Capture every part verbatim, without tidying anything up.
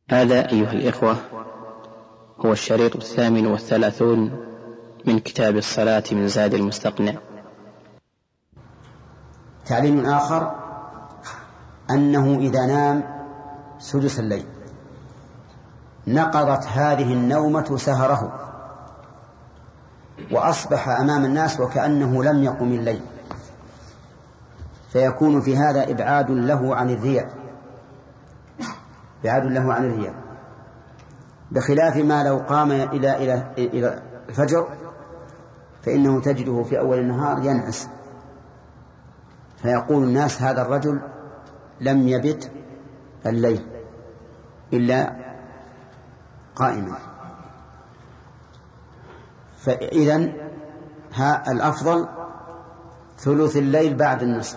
هذا أيها الإخوة هو الشريط الثامن والثلاثون من كتاب الصلاة من زاد المستقنع. تعليم آخر أنه إذا نام سدس الليل نقضت هذه النومة سهره وأصبح أمام الناس وكأنه لم يقم الليل، فيكون في هذا إبعاد له عن الرياء إبعاد له عن الرياء بخلاف ما لو قام إلى إلى إلى الفجر فإنه تجده في أول النهار ينعس، فيقول الناس هذا الرجل لم يبت الليل إلا قائما. فإذن ها الأفضل ثلث الليل بعد النصف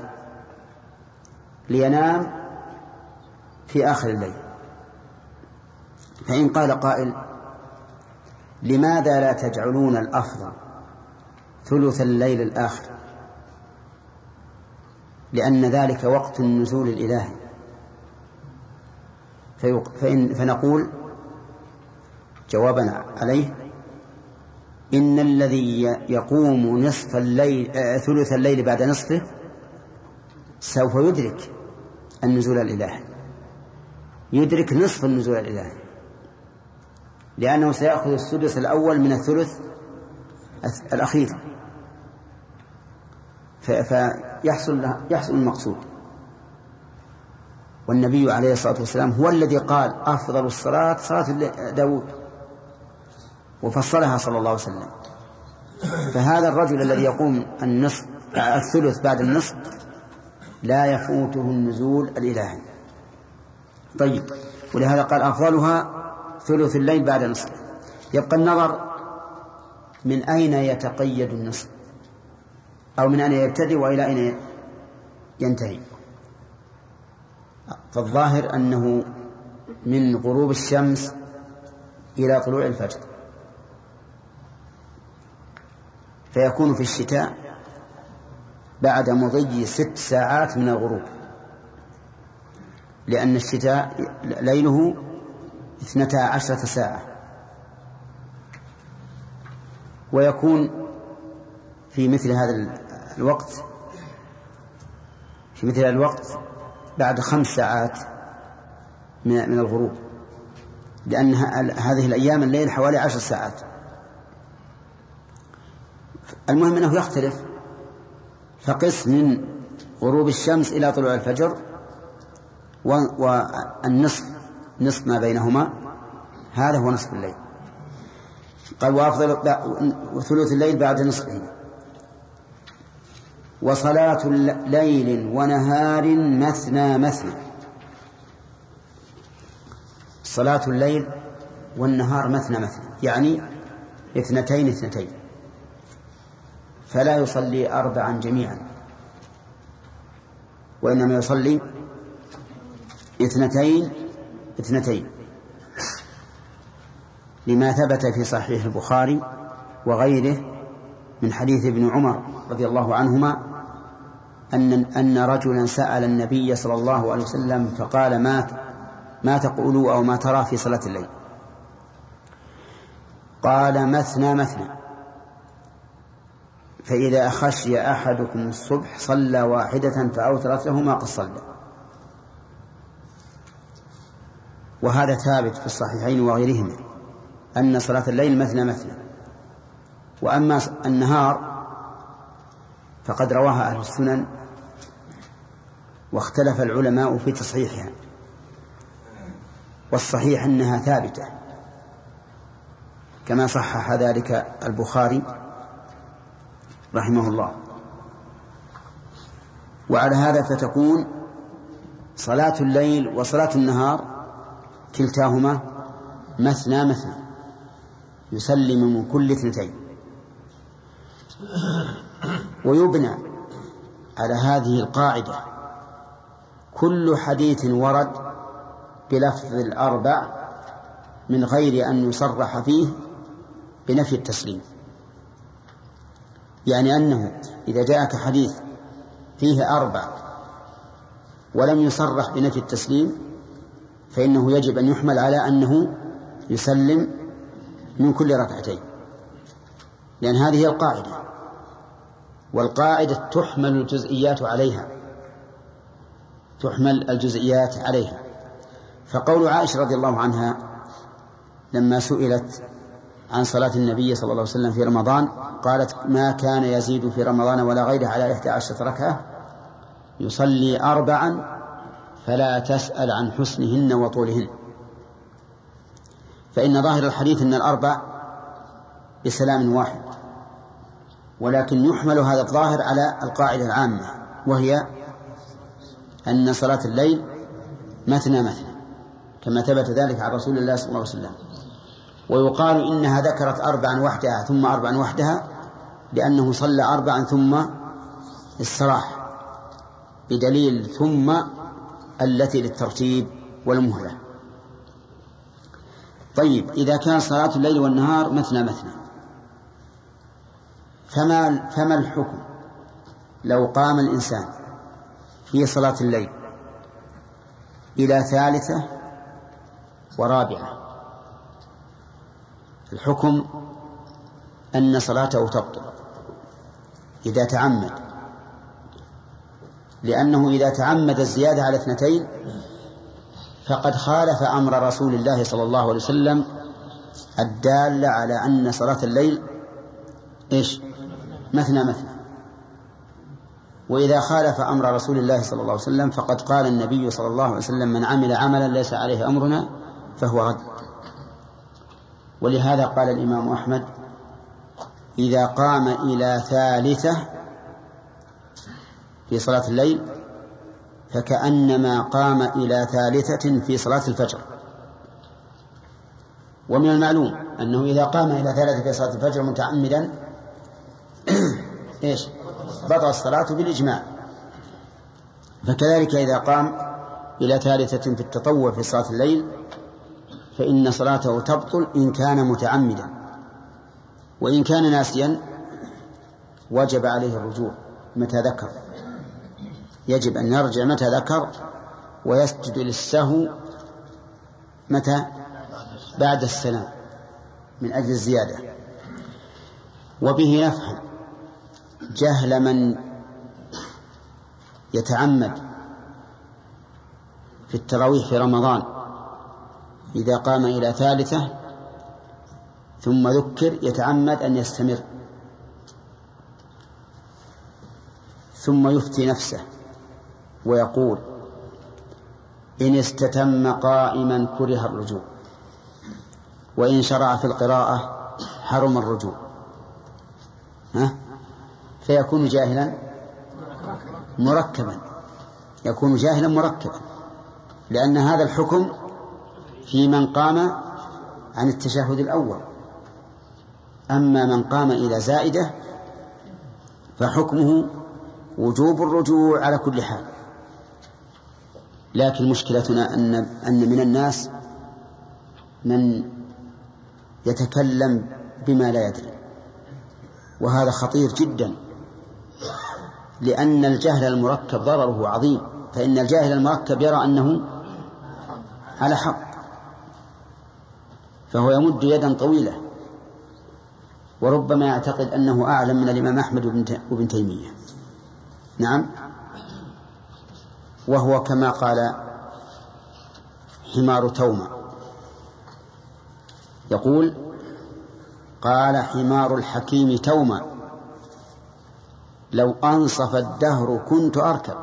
لينام في آخر الليل. فإن قال قائل لماذا لا تجعلون الأفضل ثلث الليل الآخر؟ لأن ذلك وقت النزول الإلهي. فإن فنقول جوابنا عليه إن الذي يقوم نصف الليل ثلث الليل بعد نصفه سوف يدرك النزول الإلهي، يدرك نصف النزول الإلهي، لأنه سيأخذ السدس الأول من الثلث الأخير، فيحصل يحصل المقصود. والنبي عليه الصلاة والسلام هو الذي قال أفضل الصلاة صلاة داود وفصلها صلى الله عليه وسلم. فهذا الرجل الذي يقوم النصف الثلث بعد النصف لا يفوته النزول الإلهي. طيب، ولهذا قال أفضلها ثلث الليل بعد النصف. يبقى النظر من أين يتقيد النصف أو من أين يبتدئ وإلى أين ينتهي. فالظاهر أنه من غروب الشمس إلى طلوع الفجر، فيكون في الشتاء بعد مضي ست ساعات من الغروب، لأن الشتاء ليله اثنتا عشرة ساعة. ويكون في مثل هذا الوقت في مثل هذا الوقت بعد خمس ساعات من الغروب، لأن هذه الأيام الليل حوالي عشر ساعات. المهم أنه يختلف، فقس من غروب الشمس إلى طلوع الفجر والنصف نصف ما بينهما، هذا هو نصف الليل. قال وأفضل ثلث الليل بعد نصفه. وصلاة ليل ونهار مثنى مثنى. صلاة الليل والنهار مثنى مثنى يعني اثنتين اثنتين، فلا يصلي أربعا جميعا، وإنما يصلي اثنتين اثنتين، لما ثبت في صحيح البخاري وغيره من حديث ابن عمر رضي الله عنهما أن أن رجلا سأل النبي صلى الله عليه وسلم فقال ما ما تقول أو ما ترى في صلاة الليل؟ قال مثنى مثنى، فإذا خشي أحدكم الصبح صلى واحدة فأوترت له ما قد صلى. وهذا ثابت في الصحيحين وغيرهما أن صلاة الليل مثنى مثنى. وأما النهار فقد رواها أهل السنن واختلف العلماء في تصحيحها، والصحيح أنها ثابتة كما صحح ذلك البخاري رحمه الله. وعلى هذا فتكون صلاة الليل وصلاة النهار كلتاهما مثنى مثنى، يسلم من كل اثنتين. ويبنى على هذه القاعدة كل حديث ورد بلفظ الأربع من غير أن يصرح فيه بنفي التسليم. يعني أنه إذا جاءك حديث فيه أربع ولم يصرح بنفي التسليم فإنه يجب أن يحمل على أنه يسلم من كل ركعتين، لأن هذه هي القاعدة، والقاعدة تحمل الجزئيات عليها تحمل الجزئيات عليها فقول عائشة رضي الله عنها لما سئلت عن صلاة النبي صلى الله عليه وسلم في رمضان قالت: ما كان يزيد في رمضان ولا غيره على إحدى عشرة ركعة، يصلي أربعا فلا تسأل عن حسنهن وطولهن. فإن ظاهر الحديث أن الأربع بسلام واحد، ولكن يحمل هذا الظاهر على القاعدة العامة، وهي أن صلاة الليل مثنى مثنى، كما ثبت ذلك عن رسول الله صلى الله عليه وسلم. ويقال إنها ذكرت أربعا وحدها ثم أربعا وحدها لأنه صلى أربعا ثم استراح، بدليل ثم التي للترتيب والمهلة. طيب، إذا كان صلاة الليل والنهار مثنى مثنى، فما, فما الحكم لو قام الإنسان في صلاة الليل إلى ثالثة ورابعة؟ الحكم أن صلاته تبطل إذا تعمد، لأنه إذا تعمد الزيادة على اثنتين فقد خالف أمر رسول الله صلى الله عليه وسلم الدال على أن صلاة الليل إيش؟ مثنى مثنى. وإذا خالف أمر رسول الله صلى الله عليه وسلم فقد قال النبي صلى الله عليه وسلم: من عمل عملا ليس عليه أمرنا فهو رد. ولهذا قال الإمام أحمد: إذا قام إلى ثالثة في صلاة الليل فكأنما قام إلى ثالثة في صلاة الفجر. ومن المعلوم أنه إذا قام إلى ثالثة في صلاة الفجر متعمدا إيش؟ بطل الصلاة بالإجماع. فكذلك إذا قام إلى ثالثة في التطوع في صلاة الليل فإن صلاته تبطل إن كان متعمدا، وإن كان ناسيا وجب عليه الرجوع متى ذكر، يجب أن يرجع متى ذكر ويسجد للسهو متى؟ بعد السلام من أجل الزيادة. وبه نفهم جهل من يتعمد في التراويح في رمضان إذا قام إلى ثالثة ثم ذكر يتعمد أن يستمر ثم يفتي نفسه ويقول: إن استتم قائما كره الرجوع، وإن شرع في القراءة حرم الرجوع، ها؟ فيكون جاهلا مركبا يكون جاهلا مركبا لأن هذا الحكم في من قام عن التشهد الأول. أما من قام إلى زائدة فحكمه وجوب الرجوع على كل حال. لكن مشكلتنا أن أن من الناس من يتكلم بما لا يدري، وهذا خطير جدا، لأن الجهل المركب ضرره عظيم. فإن الجاهل المركب يرى أنه على حق فهو يمد يدا طويلة، وربما يعتقد أنه أعلم من الإمام أحمد وابن تيمية. نعم، وهو كما قال حمار تومة، يقول: قال حمار الحكيم تومة: لو أنصف الدهر كنت أركب.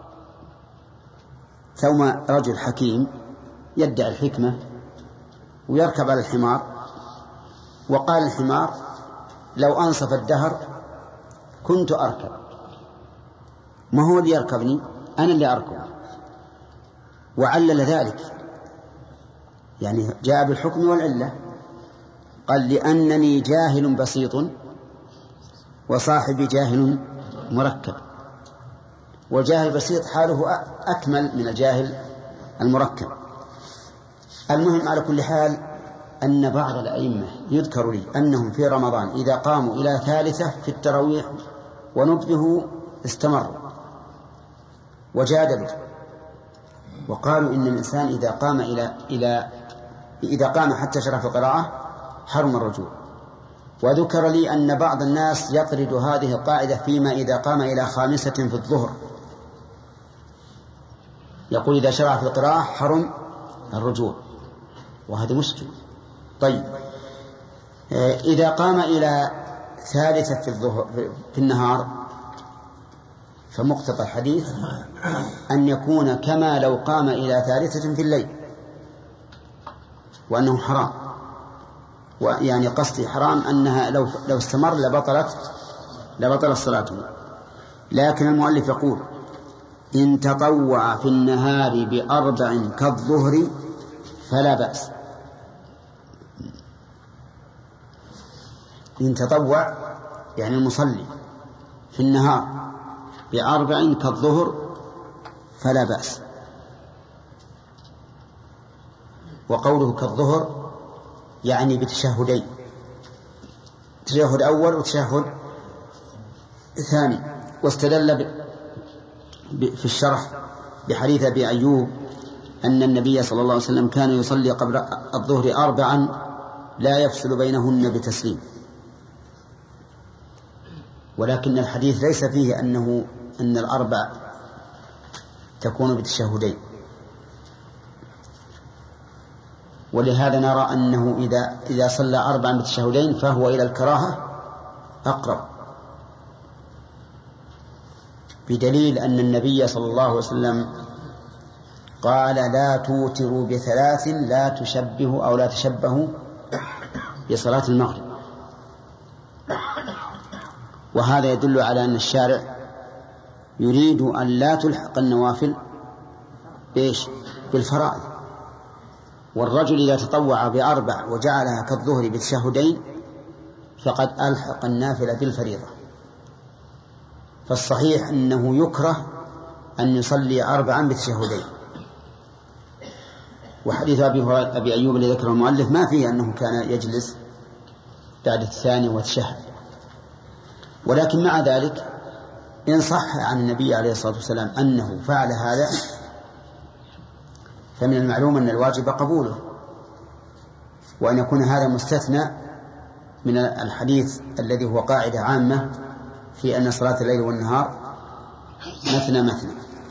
تومة رجل حكيم يدعي الحكمة ويركب على الحمار، وقال الحمار: لو أنصف الدهر كنت أركب. ما هو اللي يركبني؟ أنا اللي أركب. وعلل ذلك، يعني جاء بالحكم والعلة، قال: لأنني جاهل بسيط وصاحبي جاهل مركب. والجاهل البسيط حاله أكمل من الجاهل المركب. المهم على كل حال أن بعض الأئمة يذكر لي أنهم في رمضان إذا قاموا إلى ثالثة في التراويح ونبهوا استمروا وجادلوا وقالوا إن الإنسان إذا قام إلى إلى إذا قام حتى شرع في القراءة حرم الرجوع. وذكر لي أن بعض الناس يطرد هذه القاعدة فيما إذا قام إلى خامسة في الظهر، يقول إذا شرع في القراءة حرم الرجوع، وهذا مشكل. طيب إذا قام إلى ثالثة في الظهر في النهار فمقتضى الحديث أن يكون كما لو قام إلى ثالثة في الليل، وأنه حرام. ويعني قصدي حرام أنها لو لو استمر لبطلت لبطلت صلاته. لكن المؤلف يقول إن تطوع في النهار بأربع كالظهر فلا بأس. إن تطوع يعني المصلي في النهار بأربع كالظهر فلا بأس. وقوله كالظهر يعني بتشهدين، تشهد أول وتشهد ثاني. واستدل في الشرح بحديث أبي أيوب أن النبي صلى الله عليه وسلم كان يصلي قبل الظهر أربعا لا يفصل بينهن بتسليم. ولكن الحديث ليس فيه أنه أن الأربع تكون بتشهدين، ولهذا نرى أنه إذا إذا صلى أربعا بتشهدين فهو إلى الكراهة أقرب، بدليل أن النبي صلى الله عليه وسلم قال لا توتروا بثلاث لا تشبهوا أو لا تشبهوا بصلاة المغرب. وهذا يدل على أن الشارع يريد أن لا تلحق النوافل إيش بالفرائض. والرجل إذا تطوع بأربع وجعلها كالظهر بالتشهدين فقد ألحق النافلة بالفريضة. فالصحيح أنه يكره أن يصلي أربعا بالتشهدين. وحديث أبي أيوب الذي ذكره المؤلف ما فيه أنه كان يجلس بعد الثاني وتشهد. ولكن مع ذلك إن صح عن النبي عليه الصلاة والسلام أنه فعل هذا فمن المعلوم أن الواجب قبوله، وأن يكون هذا مستثنى من الحديث الذي هو قاعدة عامة في أن صلاة الليل والنهار مثنى مثنى.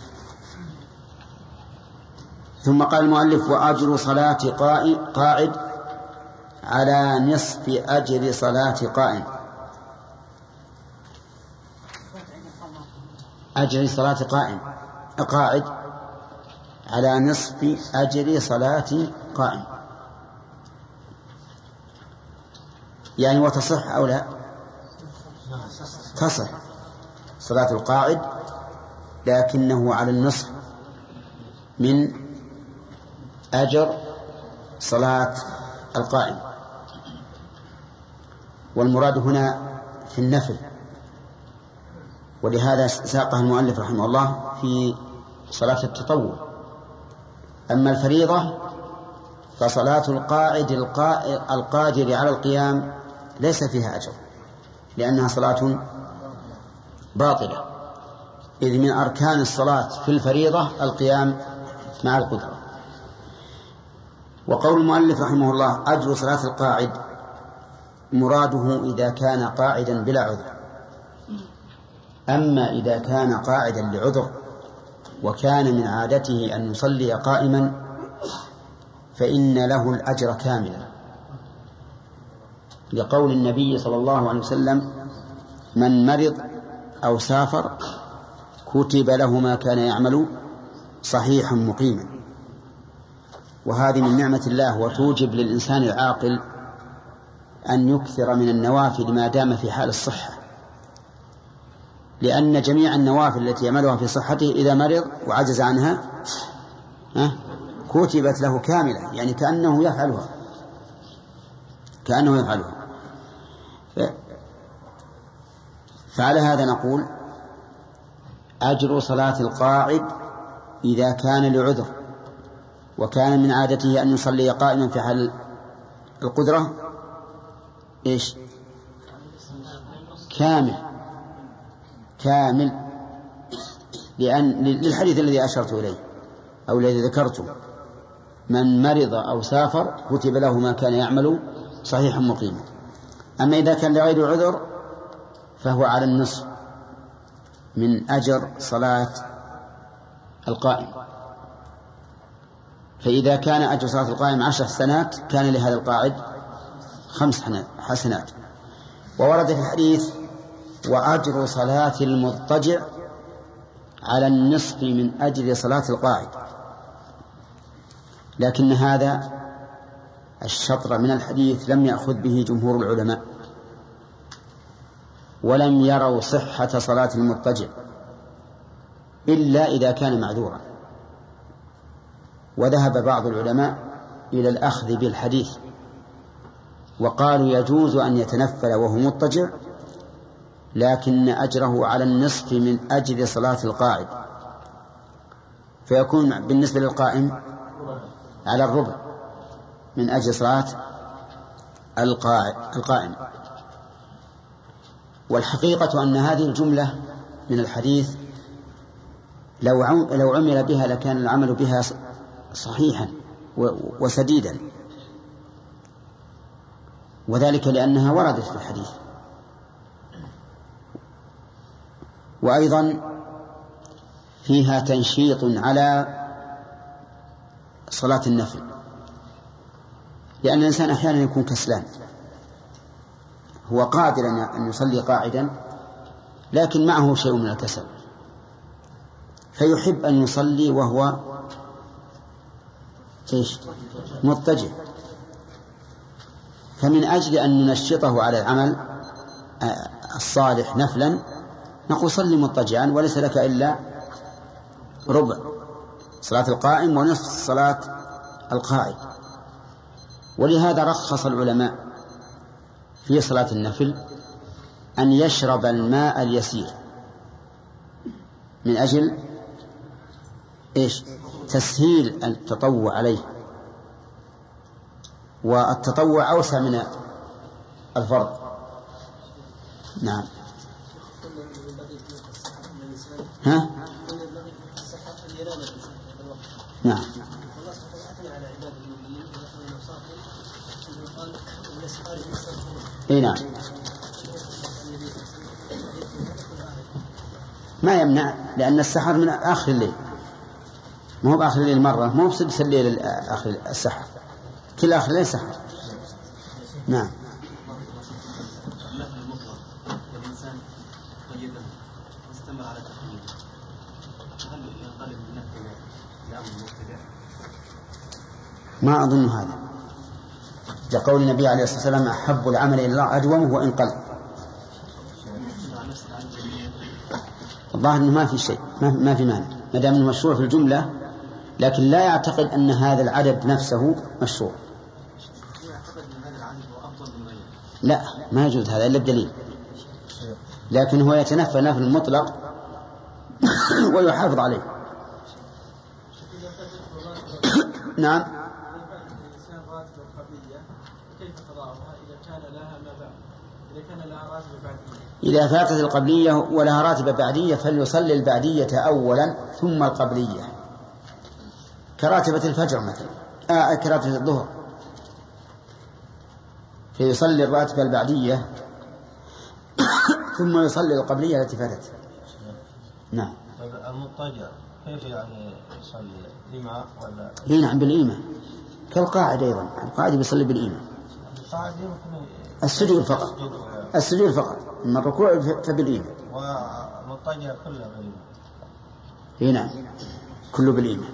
ثم قال المؤلف وأجر صلاة قاعد على نصف أجر صلاة قائم. أجر صلاة قائم قاعد على نصف أجر صلاة قائم، يعني وتصح أو لا تصح صلاة القاعد، لكنه على النصف من أجر صلاة القائم. والمراد هنا في النفل، ولهذا ساقه المؤلف رحمه الله في صلاة التطوع. أما الفريضة فصلاة القاعد القادر على القيام ليس فيها أجر، لأنها صلاة باطلة، إذ من أركان الصلاة في الفريضة القيام مع القدرة. وقول المؤلف رحمه الله أجر صلاة القاعد مراده إذا كان قاعدا بلا عذر. أما إذا كان قاعدا لعذر وكان من عادته أن يصلي قائما فإن له الأجر كاملا، لقول النبي صلى الله عليه وسلم من مرض أو سافر كتب له ما كان يعمل صحيحا مقيما. وهذه من نعمة الله وتوجب للإنسان العاقل أن يكثر من النوافل ما دام في حال الصحة، لأن جميع النوافل التي يعملها في صحته إذا مرض وعجز عنها كتبت له كاملة، يعني كأنه يفعلها كأنه يفعلها فعلى هذا نقول أجر صلاة القاعد إذا كان لعذر وكان من عادته أن يصلي قائما في حال القدرة إيش كامل كامل لأن للحديث الذي أشرت إليه أو الذي ذكرته من مرض أو سافر كتب له ما كان يعمل صحيحا مقيما. أما إذا كان لغير عذر فهو على النصف من أجر صلاة القائم. فإذا كان أجر صلاة القائم عشر حسنات كان لهذا القاعد خمس حسنات. وورد في الحديث وأجر صلاة المضطجع على النصف من أجر صلاة القاعد، لكن هذا الشطر من الحديث لم يأخذ به جمهور العلماء، ولم يروا صحة صلاة المضطجع إلا إذا كان معذورا. وذهب بعض العلماء إلى الأخذ بالحديث وقالوا يجوز أن يتنفل وهو مضطجع، لكن أجره على النصف من أجر صلاة القاعد، فيكون بالنسبة للقائم على الربع من أجر صلاة القائم. والحقيقة أن هذه الجملة من الحديث لو عمل بها لكان العمل بها صحيحا وسديدا، وذلك لأنها وردت في الحديث. وأيضا فيها تنشيط على صلاة النفل، لأن الإنسان أحيانا يكون كسلان، هو قادر أن يصلي قاعدا لكن معه شيء من الكسل، فيحب أن يصلي وهو مضطجع. فمن أجل أن ننشطه على العمل الصالح نفلا نقول صلي مضطجعا وليس لك إلا ربع صلاة القائم ونصف صلاة القائد. ولهذا رخص العلماء في صلاة النفل أن يشرب الماء اليسير من أجل إيش؟ تسهيل التطوع عليه، والتطوع أوسع من الفرض. نعم. ها؟ نعم. اي نعم، ما يمنع، لأن السحر من آخر الليل، ما هو بآخر الليل مرة، مو بسدس الليل آخر السحر، كل آخر الليل سحر. نعم. ما أظن هذا، لقول النبي عليه الصلاة والسلام أحب العمل إلى الله أدومه وإن قل. الظاهر أنه ما في شيء، ما في مانع ما دام أنه مشروع في الجملة، لكن لا يعتقد أن هذا العدد نفسه مشروع. لا، ما يجوز هذا إلا بدليل، لكن هو يتنفى نفل مطلق ويحافظ عليه. نعم. إذا فاتت القبلية ولها راتبة بعدية فليصلي البعدية أولا ثم القبلية، كراتبة الفجر مثلا، آه كراتبة الظهر، فيصلي الراتبة البعدية ثم يصلي القبلية التي فاتت. نعم. المضطجع كيف يعني يصلي؟ إمام ولا؟ إيه نعم، بالإمام كالقاعد أيضا، القاعد يصلي بالإمام. السجود فقط، السجود فقط، أما الركوع فبالإمام. والمضطجع كله بالإمام. إيه نعم، كله بالإمام.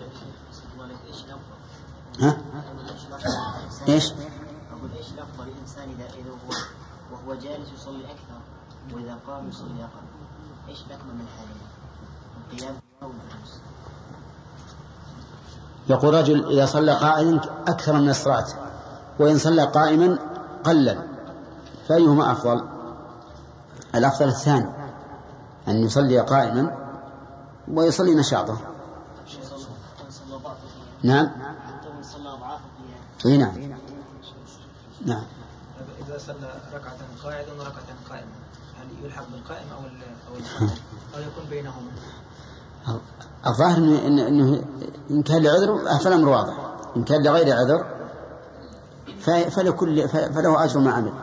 ها؟ إيش؟ أقول إيش الأفضل الإنسان إذا إذا هو وهو جالس يصلي أكثر وإذا قام يصلي أقل، إيش الأكمل من الحالين؟ القيام أو الجلوس؟ يقول رجل إذا صلى قائما أكثر من الصلاة، وإن صلى قائما قلل، فأيهما أفضل؟ الأفضل الثاني، أن يصلي قائما ويصلي نشاطه. نعم. اي نعم. نعم. إذا صلى ركعة قاعدا وركعة قائما، هل يلحق بالقائم أو أو أو يكون بينهما؟ الظاهر إنه, إنه إن كان لعذر فالأمر واضح، إن كان لغير عذر فلكل فله أجر ما عمل.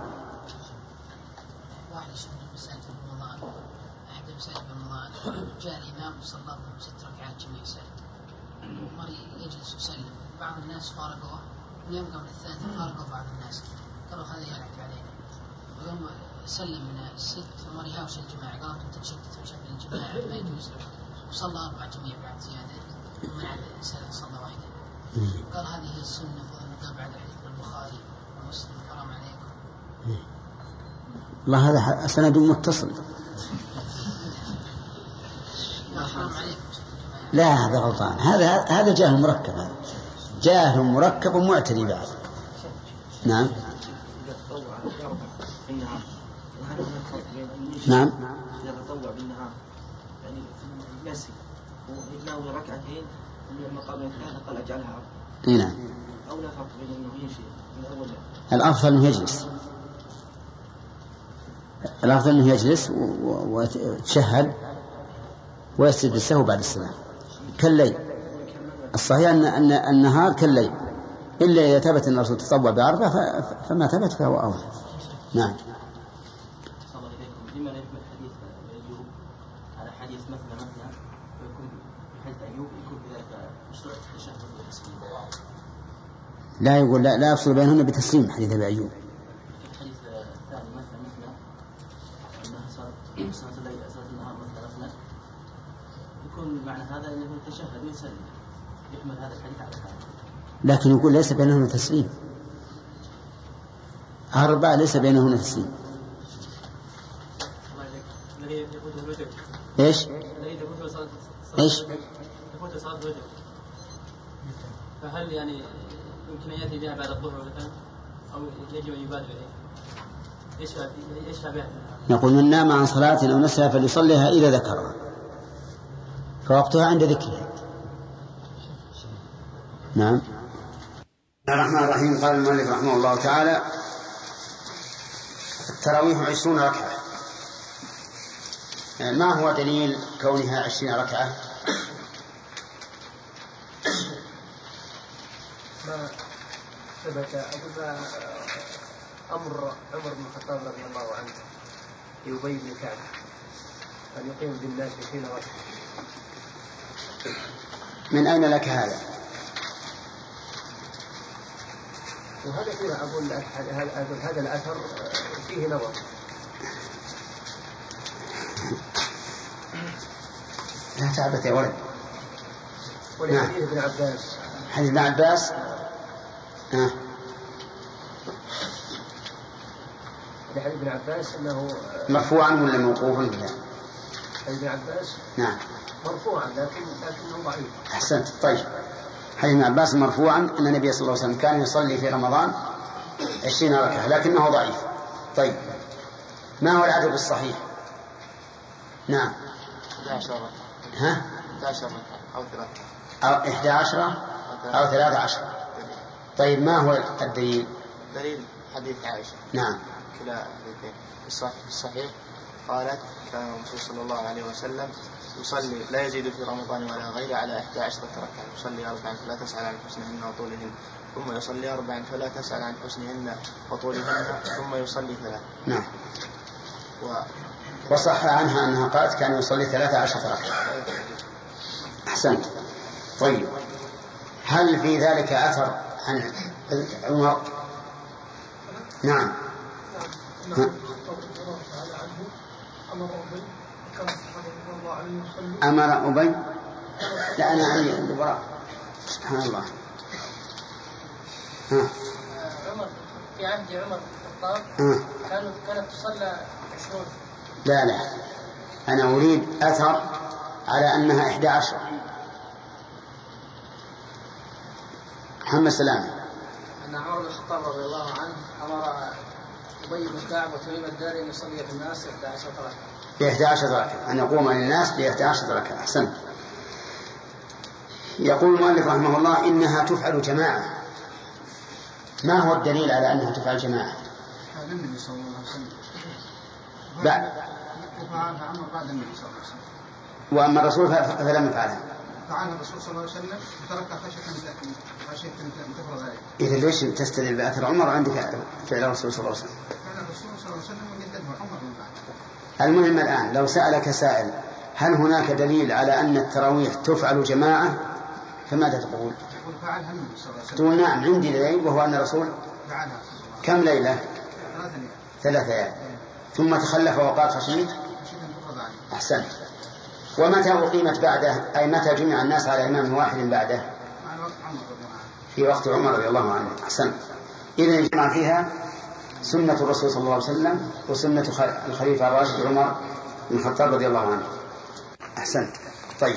واحد يشوف مسألة رمضان، أحد مسألة رمضان جاء الإمام وصلى لهم ست ركعات جميع سلم، ومر يجلس يسلم، بعض الناس فارقوه، ويوم قبل الثالثة فارقوا بعض الناس، قالوا هذا يلعب علينا، ويوم سلم من الست ومر يهاوش الجماعة، قالوا أنتم تشتتوا بشكل الجماعة ما يجوز له، وصلى أربع جميع بعد زيادة ومنع صلى واحدة. قال هذه هي السنة، فضل بعد الحديث البخاري ومسلم حرام عليكم. الله هذا سند متصل. لا هذا غلطان، هذا هذا جاهل مركب، هذا جاهل مركب ومعتدي بعد. نعم نعم يتطوع بالنهار يعني يسري ويتناول ركعتين من المقام الثاني قال أجعلها أربع. نعم. أو لا فرق بين أنه يمشي من أول. الأفضل أنه يجلس، الأفضل أنه يجلس ويتشهد ويسجد السهو بعد السلام كالليل. الصحيح أن أن النهار كالليل، إلا إذا ثبت أن الرسول تطوع بأربعة فما ثبت فهو أولى. نعم. لما لا يحمل حديث أيوب على حديث مثل مثل ويكون بحديث أيوب يكون بذلك مشروع التشهد والتسليم؟ لا يقول لا لا يفصل بينهن بتسليم حديث أبي أيوب. الحديث الثاني مثل مثل أنها صارت صلاة الليل صلاة النهار مثل مثل يكون معنى هذا أنه يتشهد ويسلم، يحمل هذا الحديث على هذا. لكن يقول ليس بينهن تسليم، أربعة ليس بينهن تسليم. إيش؟ إيش؟ تفوت صلاة الوتر، فهل يعني يمكن أن يأتي بها بعد الظهر مثلا أو يجب أن يبادر إليها؟ يشفى يشفى بها. نقول من نام عن صلاة أو نسيها فليصليها إذا ذكرها، فوقتها عند ذكرها. نعم. الرحمن الرحيم. قال المؤلف رحمه الله تعالى: التراويح عشرون ركعة. ما هو دليل كونها عشرين ركعة؟ ما ثبت أقول أمر عمر بن الخطاب رضي الله عنه يبين بن كعب أن يقيم بالناس عشرين ركعة. من أين لك هذا؟ وهذا فينا أقول هذا الأثر فيه نظر. لا تعبت يا ولد. ولحديث ابن عباس. حديث ابن عباس آه. لحديث ابن عباس أنه مرفوعا ولا موقوفا؟ لا حديث ابن عباس نعم مرفوعا لكن لكنه ضعيف. أحسنت. طيب حديث ابن عباس مرفوعا أن النبي صلى الله عليه وسلم كان يصلي في رمضان عشرين ركعة لكنه ضعيف. طيب ما هو العدد الصحيح؟ نعم إحدى عشرة ها إحدى عشرة أو ثلاثة أو إحدى عشرة أو ثلاثة عشرة. طيب ما هو الدليل؟ دليل حديث عائشة. نعم كلا حديثين. الصحيح قالت كان الرسول صلى الله عليه وسلم يصلي لا يزيد في رمضان ولا غيره على إحدى عشرة ركعة، يصلي أربعا فلا تسأل عن حسنهن وطولهن، ثم يصلي أربعا فلا تسأل عن حسنهن وطولهن، ثم يصلي ثلاث. نعم. و... وصح عنها أنها قالت كان يصلي ثلاثة عشرة ركعة. أحسنت. طيب هل في ذلك أثر عن عمر؟ نعم. أمر أبي لا أنا عني البراء. سبحان الله. ها. عمر في عهد عمر الخطاب كانت كانت تصلى عشرون. لا لا أنا أريد أثر على أنها إحدى عشر. محمد سلام. أن عمر بن الخطاب رضي الله عنه أمر أبي بن كعب وتميم الداري أن يصلي في الناس إحدى عشرة ركعة. في إحدى عشرة ركعة، أن يقوم للناس بإحدى عشرة ركعة. أحسنت. يقول المؤلف رحمه الله إنها تفعل جماعة. ما هو الدليل على أنها تفعل جماعة؟ هذا النبي صلى الله عليه وسلم. بعد وفعل عمر بعد النبي صلى الله عليه وسلم. وأما الرسول فلم يفعلها. فعلها الرسول صلى الله عليه وسلم وتركها خشية خشية أن تفرض عليه. إذا ليش تستدل بأثر عمر عندك فعل الرسول صلى الله عليه وسلم؟ فعل الرسول صلى الله عليه وسلم وجدده عمر من بعد. المهم الآن لو سألك سائل هل هناك دليل على أن التراويح تفعل جماعة فماذا تقول؟ تقول فعلها النبي صلى الله عليه وسلم. تقول نعم عندي دليل وهو أن الرسول فعلها كم ليلة؟ ثلاثة ليالي. ثلاثة ليالي. ثم تخلف وقال خشيت. أحسنت. ومتى أقيمت بعده أي متى جمع الناس على إمام واحد بعده؟ في وقت عمر رضي الله عنه. أحسنت. إذن الجمع فيها سنة الرسول صلى الله عليه وسلم وسنة الخليفة الراشد عمر بن الخطاب رضي الله عنه. أحسنت. طيب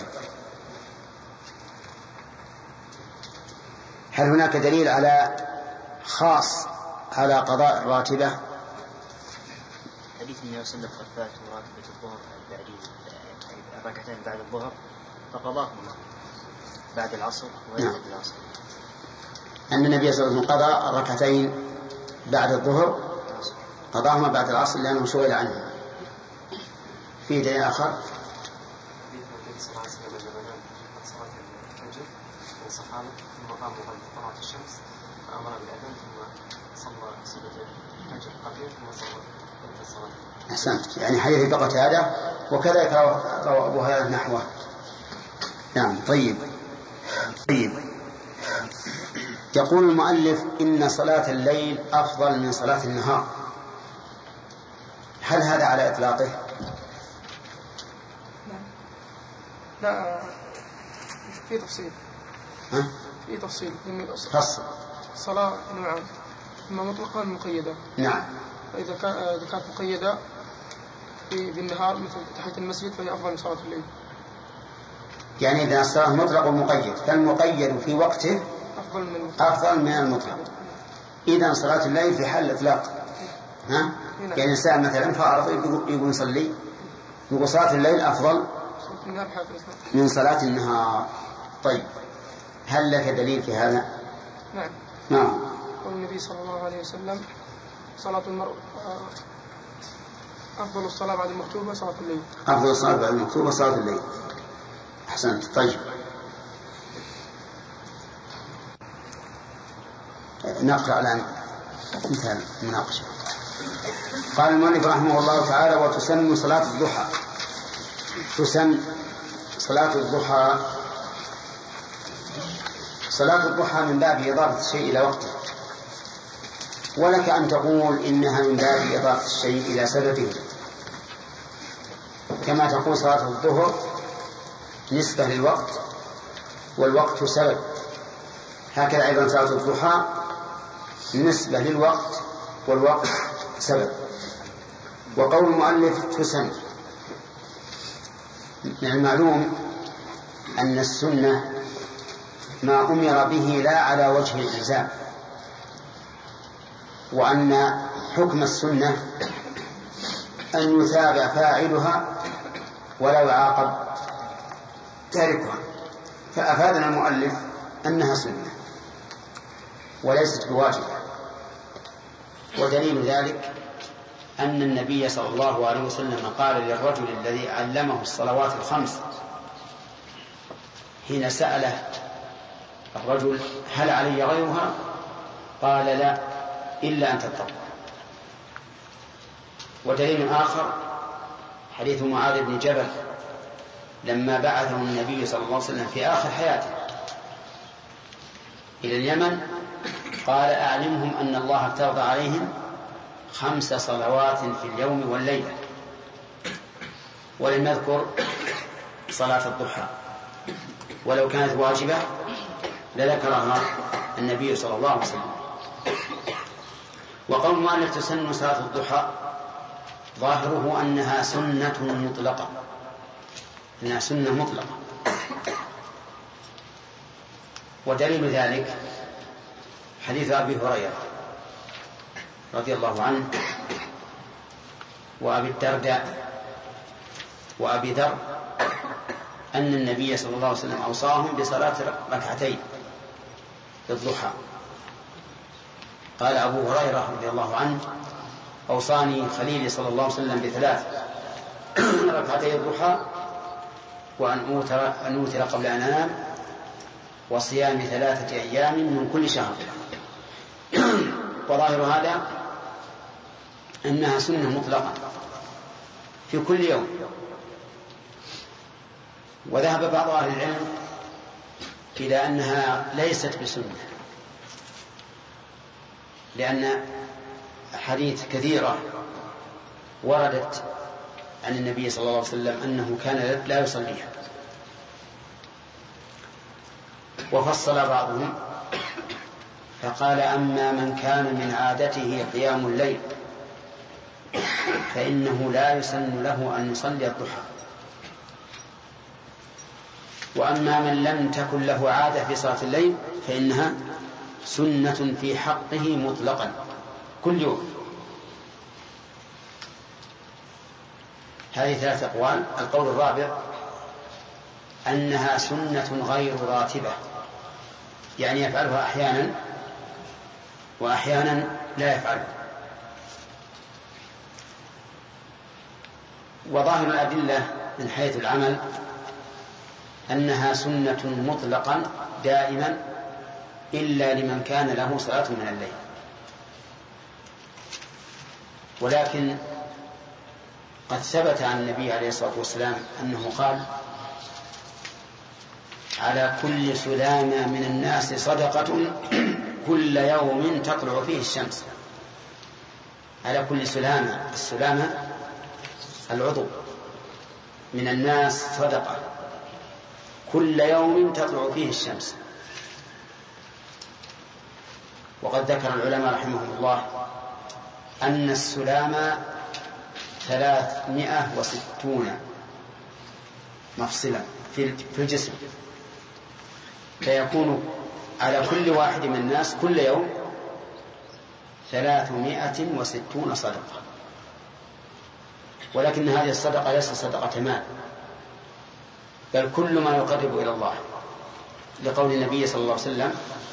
هل هناك دليل على خاص على قضاء راتبة؟ حديث النبي صلى الله عليه وسلم فات راتبة الظهر الركعتين بعد الظهر فقضاهما بعد العصر ويزيد نعم. العصر. أن النبي صلى الله عليه وسلم قضى الركعتين بعد الظهر قضاهما بعد العصر لأنه سئل عنه. في دليل آخر؟ أحسنت. يعني حديث بقت هذا وكذلك روى أبو هريرة نحوه. نعم. طيب طيب يقول المؤلف إن صلاة الليل أفضل من صلاة النهار. هل هذا على إطلاقه؟ لا في تفصيل. ها؟ في تفصيل. فصل. الصلاة نوعان إما مطلقة مقيدة. نعم. فإذا كانت مقيدة بالنهار مثل تحية المسجد فهي أفضل من صلاة الليل. يعني إذا الصلاة مطلق ومقيد فالمقيد في وقته أفضل من أفضل من المطلق. إذا صلاة الليل في حال الإطلاق. ها؟ يعني إنسان مثلا فأرض يقول يصلي يقول صلاة الليل أفضل من صلاة النهار. طيب هل لك دليل في هذا؟ نعم. نعم. والنبي صلى الله عليه وسلم صلاة المرء أفضل الصلاة بعد المكتوبة صلاة الليل. أفضل الصلاة بعد المكتوبة صلاة الليل. أحسنت. طيب نقرأ الآن مثال مناقشة. قال المؤلف رحمه الله تعالى وتسن صلاة الضحى. تسن صلاة الضحى. صلاة الضحى من باب إضافة الشيء إلى وقته، ولك أن تقول إنها من باب إضافة الشيء إلى سببه، كما تقول صلاة الظهر نسبة للوقت والوقت سبب، هكذا أيضا صلاة الضحى نسبة للوقت والوقت سبب. وقول المؤلف تسن، من المعلوم أن السنة ما أمر به لا على وجه الإلزام، وأن حكم السنة أن يثاب فاعلها ولا يعاقب تاركها، فأفادنا المؤلف أنها سنة وليست بواجبة. ودليل ذلك أن النبي صلى الله عليه وسلم قال للرجل الذي علمه الصلوات الخمس حين سأله الرجل هل علي غيرها؟ قال لا إلا أن تتقوا. ودليل آخر حديث معاذ بن جبل لما بعثه النبي صلى الله عليه وسلم في آخر حياته إلى اليمن قال أعلمهم أن الله افترض عليهم خمس صلوات في اليوم والليلة، ولم يذكر صلاة الضحى، ولو كانت واجبة لذكرها النبي صلى الله عليه وسلم. وقول المؤلف تسن صلاة الضحى ظاهره أنها سنة مطلقة، أنها سنة مطلقة. ودليل ذلك حديث أبي هريرة رضي الله عنه وأبي الدرداء وأبي ذر أن النبي صلى الله عليه وسلم أوصاهم بصلاة ركعتين للضحى. قال أبو هريرة رضي الله عنه أوصاني خليلي صلى الله عليه وسلم بثلاث ركعتي الضحى وأن أوتر, أن أوتر قبل أن أنام وصيام ثلاثة أيام من كل شهر. وظاهر هذا أنها سنة مطلقة في كل يوم. وذهب بعض أهل العلم إلى أنها ليست بسنة، لأن حديث كثيرة وردت عن النبي صلى الله عليه وسلم أنه كان لا يصليها. وفصل بعضهم فقال: أما من كان من عادته قيام الليل فإنه لا يسن له أن يصلي الضحى، وأما من لم تكن له عادة في صلاة الليل فإنها سنة في حقه مطلقا كل يوم. هذه ثلاث أقوال. القول الرابع أنها سنة غير راتبة، يعني يفعلها أحيانا وأحيانا لا يفعلها. وظاهر الأدلة من حيث العمل أنها سنة مطلقا دائما إلا لمن كان له صلاة من الليل. ولكن قد ثبت عن النبي عليه الصلاة والسلام أنه قال: على كل سلامة من الناس صدقة كل يوم تطلع فيه الشمس. على كل سلامة، السلامة العضو، من الناس صدقة كل يوم تطلع فيه الشمس. وقد ذكر العلماء رحمهم الله أن السلامة ثلاثمائة وستون مفصلا في الجسم، فيكون على كل واحد من الناس كل يوم ثلاثمائة وستون صدقة. ولكن هذه الصدقة ليست صدقة مال، بل كل ما يقرب إلى الله، لقول النبي صلى الله عليه وسلم: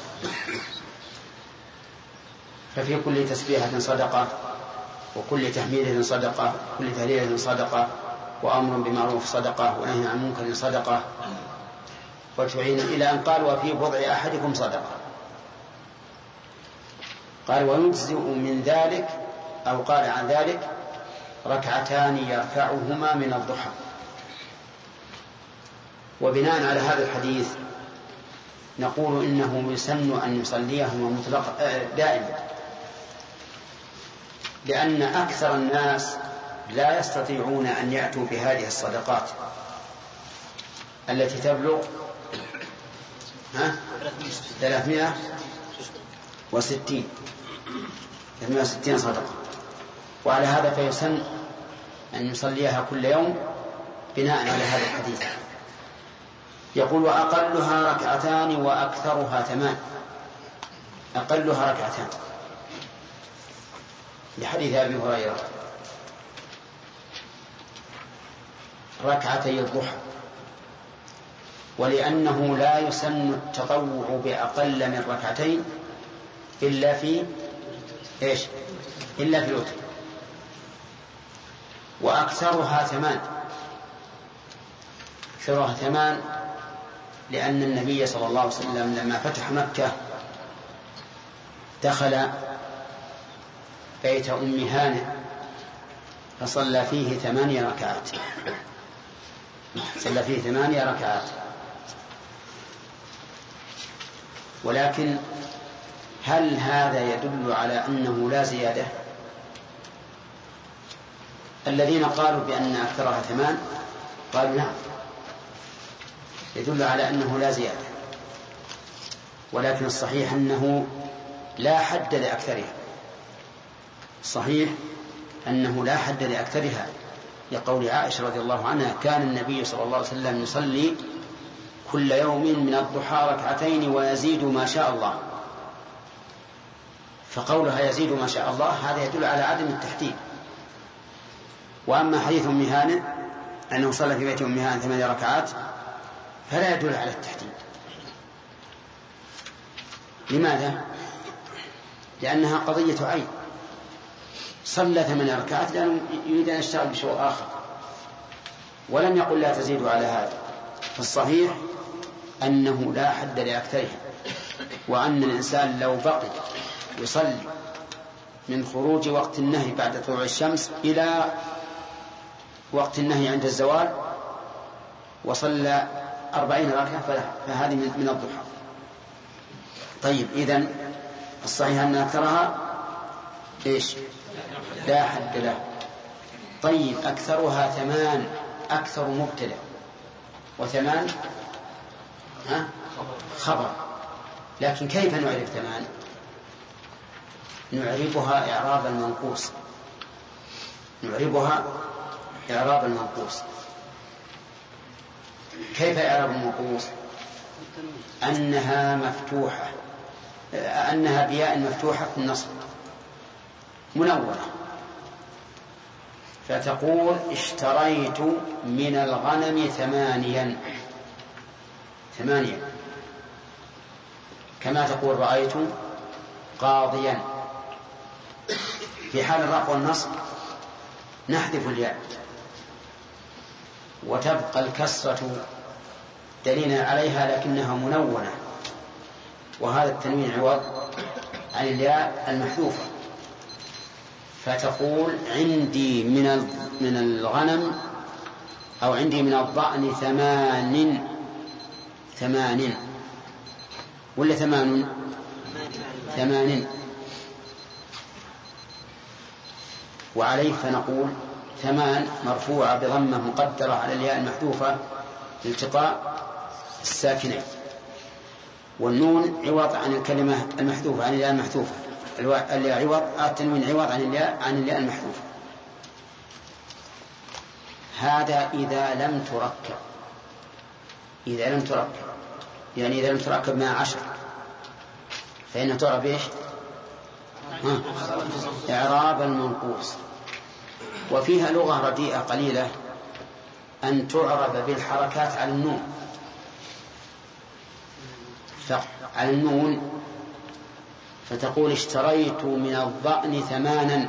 ففي كل تسبيحة صدقة، وكل تحميده صدقة، وكل تهليله صدقة، وأمر بمعروف صدقة، ونهي عن منكر صدقة، وتعين، إلى أن قال: وفي بضع أحدكم صدقة. قال: ويجزئ من ذلك، أو قال عن ذلك: ركعتان يرفعهما من الضحى. وبناء على هذا الحديث نقول إنه يسن أن يصليهما مطلق دائما، لأن أكثر الناس لا يستطيعون أن يأتوا بهذه الصدقات التي تبلغ ثلاثمائة وستين ثلاثمائة وستين صدقة. وعلى هذا فيسن أن يصليها كل يوم بناء على هذا الحديث. يقول: وأقلها ركعتان وأكثرها ثمان. أقلها ركعتان لحديث أبي هريرة: ركعتي الضحى. ولأنه لا يسن التطوع بأقل من ركعتين إلا في إيش؟ إلا في الوتر. وأكثرها ثمان، أكثرها ثمان لأن النبي صلى الله عليه وسلم لما فتح مكة دخل بيت أم هانئ فصلى فيه ثمانية ركعات صلى فيه ثمانية ركعات. ولكن هل هذا يدل على أنه لا زيادة؟ الذين قالوا بأن أكثرها ثمان قالوا نعم، يدل على أنه لا زيادة. ولكن الصحيح أنه لا حد لأكثرها، صحيح أنه لا حد لأكثرها، لقول عائشة رضي الله عنها: كان النبي صلى الله عليه وسلم يصلي كل يوم من الضحى ركعتين ويزيد ما شاء الله. فقولها يزيد ما شاء الله هذا يدل على عدم التحديد. وأما حديث أم هانئ أنه صلى في بيت أم هانئ ثمانية ركعات فلا يدل على التحديد. لماذا؟ لأنها قضية عين، صلى ثمانية ركعات لأنه يريد أن يشتغل بشيء آخر، ولم يقل لا تزيد على هذا. فالصحيح أنه لا حد لأكثرها، وأن الإنسان لو بقي يصلي من خروج وقت النهي بعد طلوع الشمس إلى وقت النهي عند الزوال وصلى أربعين ركعة فهذه من الضحى. طيب، إذن الصحيح أن أكثرها إيش؟ لا حد له. طيب، أكثرها ثمان، أكثر مبتدأ، وثمان ها خبر. لكن كيف نعرف ثمان؟ نعربها إعراب المنقوص، نعربها إعراب المنقوص. كيف إعراب المنقوص؟ أنها مفتوحة، أنها بياء مفتوحة في النصب منونة، فتقول اشتريت من الغنم ثمانيا ثمانيا كما تقول رأيت قاضيا. في حال الرفع والنصب نحذف الياء وتبقى الكسرة دليلا عليها لكنها منونة، وهذا التنوين عوض عن الياء المحذوفة. فتقول عندي من من الغنم أو عندي من الضأن ثمان ثمان ولا ثمان ثمان وعليه فنقول ثمان مرفوعة بضمة مقدرة على الياء المحذوفة لالتقاء الساكنين، والنون عوض عن الكلمة المحذوفة عن الياء المحذوفة، الياء عوض التنوين عوض عن الياء عن الياء المحذوفة. هذا إذا لم تركب، إذا لم تركب يعني إذا لم تركب مع عشر فإنها تعرف إيش؟ ها؟ إعراب المنقوص. وفيها لغة رديئة قليلة أن تعرب بالحركات على النون، على النون، فتقول اشتريت من الضأن ثمانا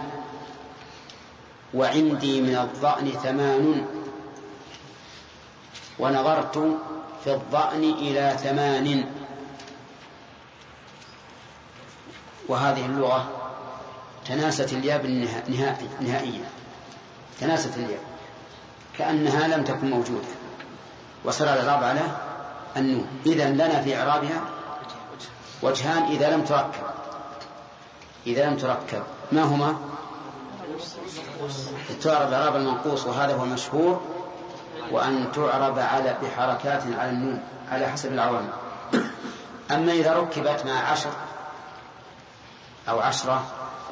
وعندي من الضأن ثمان ونظرت في الضأن إلى ثمان. وهذه اللغة تناست الياء نهائيا، تناست الياء كأنها لم تكن موجودة، وصار الإعراب على النون. إذن لنا في إعرابها وجهان إذا لم تركب، إذا لم تركب ما هما؟ تعرب إعراب المنقوص وهذا هو مشهور، وأن تعرب على بحركات على النون على حسب العوامل. أما إذا ركبت مع عشر أو عشرة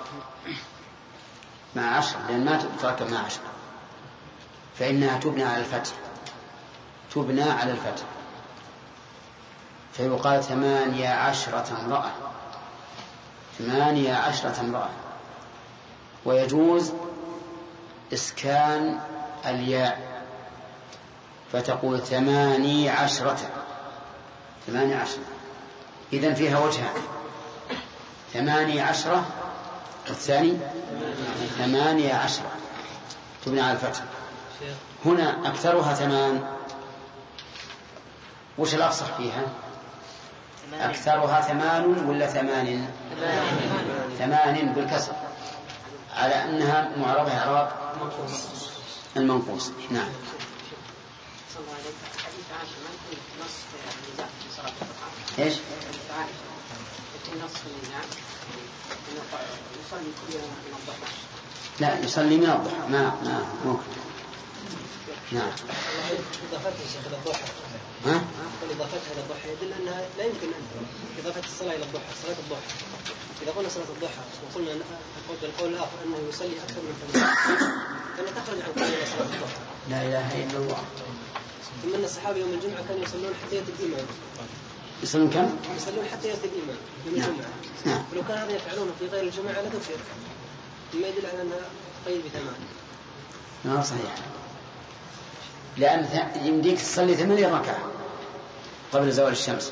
مع عشر، لأن ما تركب مع عشر، فإنها تبنى على الفتح، تبنى على الفتح، فيقال ثمانية عشرة امرأة، ثمانية عشرة امرأة. ويجوز إسكان الياء فتقول ثماني عشرة، ثماني عشرة. إذن فيها وجهان، ثماني عشرة والثاني ثمانية عشرة تبنى على الفتح. هنا أكثرها ثمان، وش الأفصح فيها؟ أكثرها ثمان ولا ثمان؟ ثمان بالكسر، على أنها معربة إعراب المنقوص. نعم. إيش؟ لا، يصلي من الضحى ما ما ممكن. نعم. إضافتها يا شيخ إلى الضحى. ها؟ إضافتها إلى الضحى يدل أنها لا يمكن أن إضافة الصلاة إلى الضحى، صلاة الضحى. إذا قلنا صلاة الضحى وقلنا القول الآخر أنه يصلي أكثر من ثمان، فإن تخرج عن قول صلاة الضحى. لا إله إلا الله. ثم أن الصحابة يوم الجمعة كانوا يصلون حتى يأتي الإمام. يصلون كم؟ يصلون حتى يأتي الإمام يوم الجمعة. نعم. ولو كان هذا يفعلونه في غير الجمعة لكفر، مما يدل على أنها قيد بثمان. ما صحيح، لأن يمديك تصلي ثمانية ركعة قبل زوال الشمس،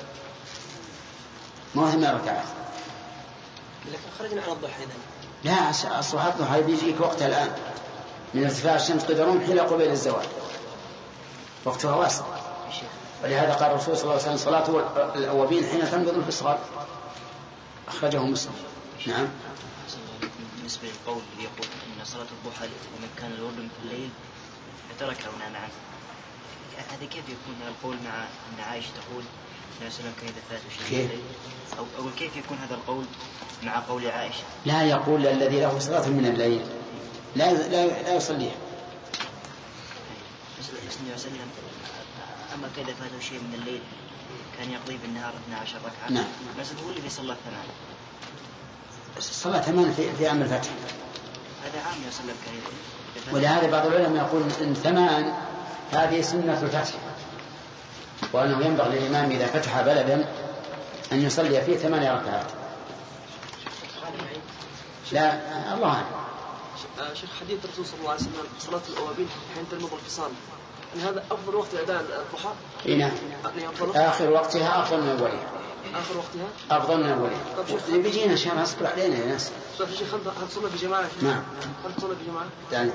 ما هو ثمان ركعات. لكن خرجنا عن الضحى إذن. لا، الصلاة الضحى بيجيك وقتها الآن من ارتفاع الشمس قدرون إلى قبيل الزوال، وقتها واسع. ولهذا قال الرسول صلى الله عليه وسلم صلاة الأوابين حين تنقض في الصغار، أخرجه مسلم. نعم. بالنسبة للقول اللي يقول إن صلاة الضحى ومن كان الورد في الليل فتركه ونام عنه، هذا كيف يكون هذا القول مع أن عائشة تقول النبي صلى الله عليه وسلم كان إذا فات شيء من الليل؟ أو أو كيف يكون هذا القول مع قول عائشة؟ لا يقول الذي له صلاة من الليل لا لا لا يصليها. النبي صلى الله عليه وسلم أما كذا فاته شيء من الليل كان يقضي بالنهار اثنا عشر ركعة. نعم. بس هو اللي صلى ثمان. صلاة ثمان في في عام الفتح. هذا عام يا صلى كان. ولهذا بعض العلماء يقول إن ثمان هذه سنة الفتح، وأنه ينبغي للإمام إذا فتح بلدا أن يصلي فيه ثمانية ركعات. لا الله أعلم. شيخ حديث الرسول صلى الله عليه وسلم صلاة الأوابين حين تنمض الفصال، يعني هذا أفضل وقت أداء الضحى؟ إيه نعم. آخر وقتها أفضل من أولها. آخر وقتها أفضل من أولها. طيب بيجينا عشان أصبر علينا يا ناس. طيب شيخ هل تصلي في جماعة؟ نعم. هل تصلي في جماعة؟ يعني.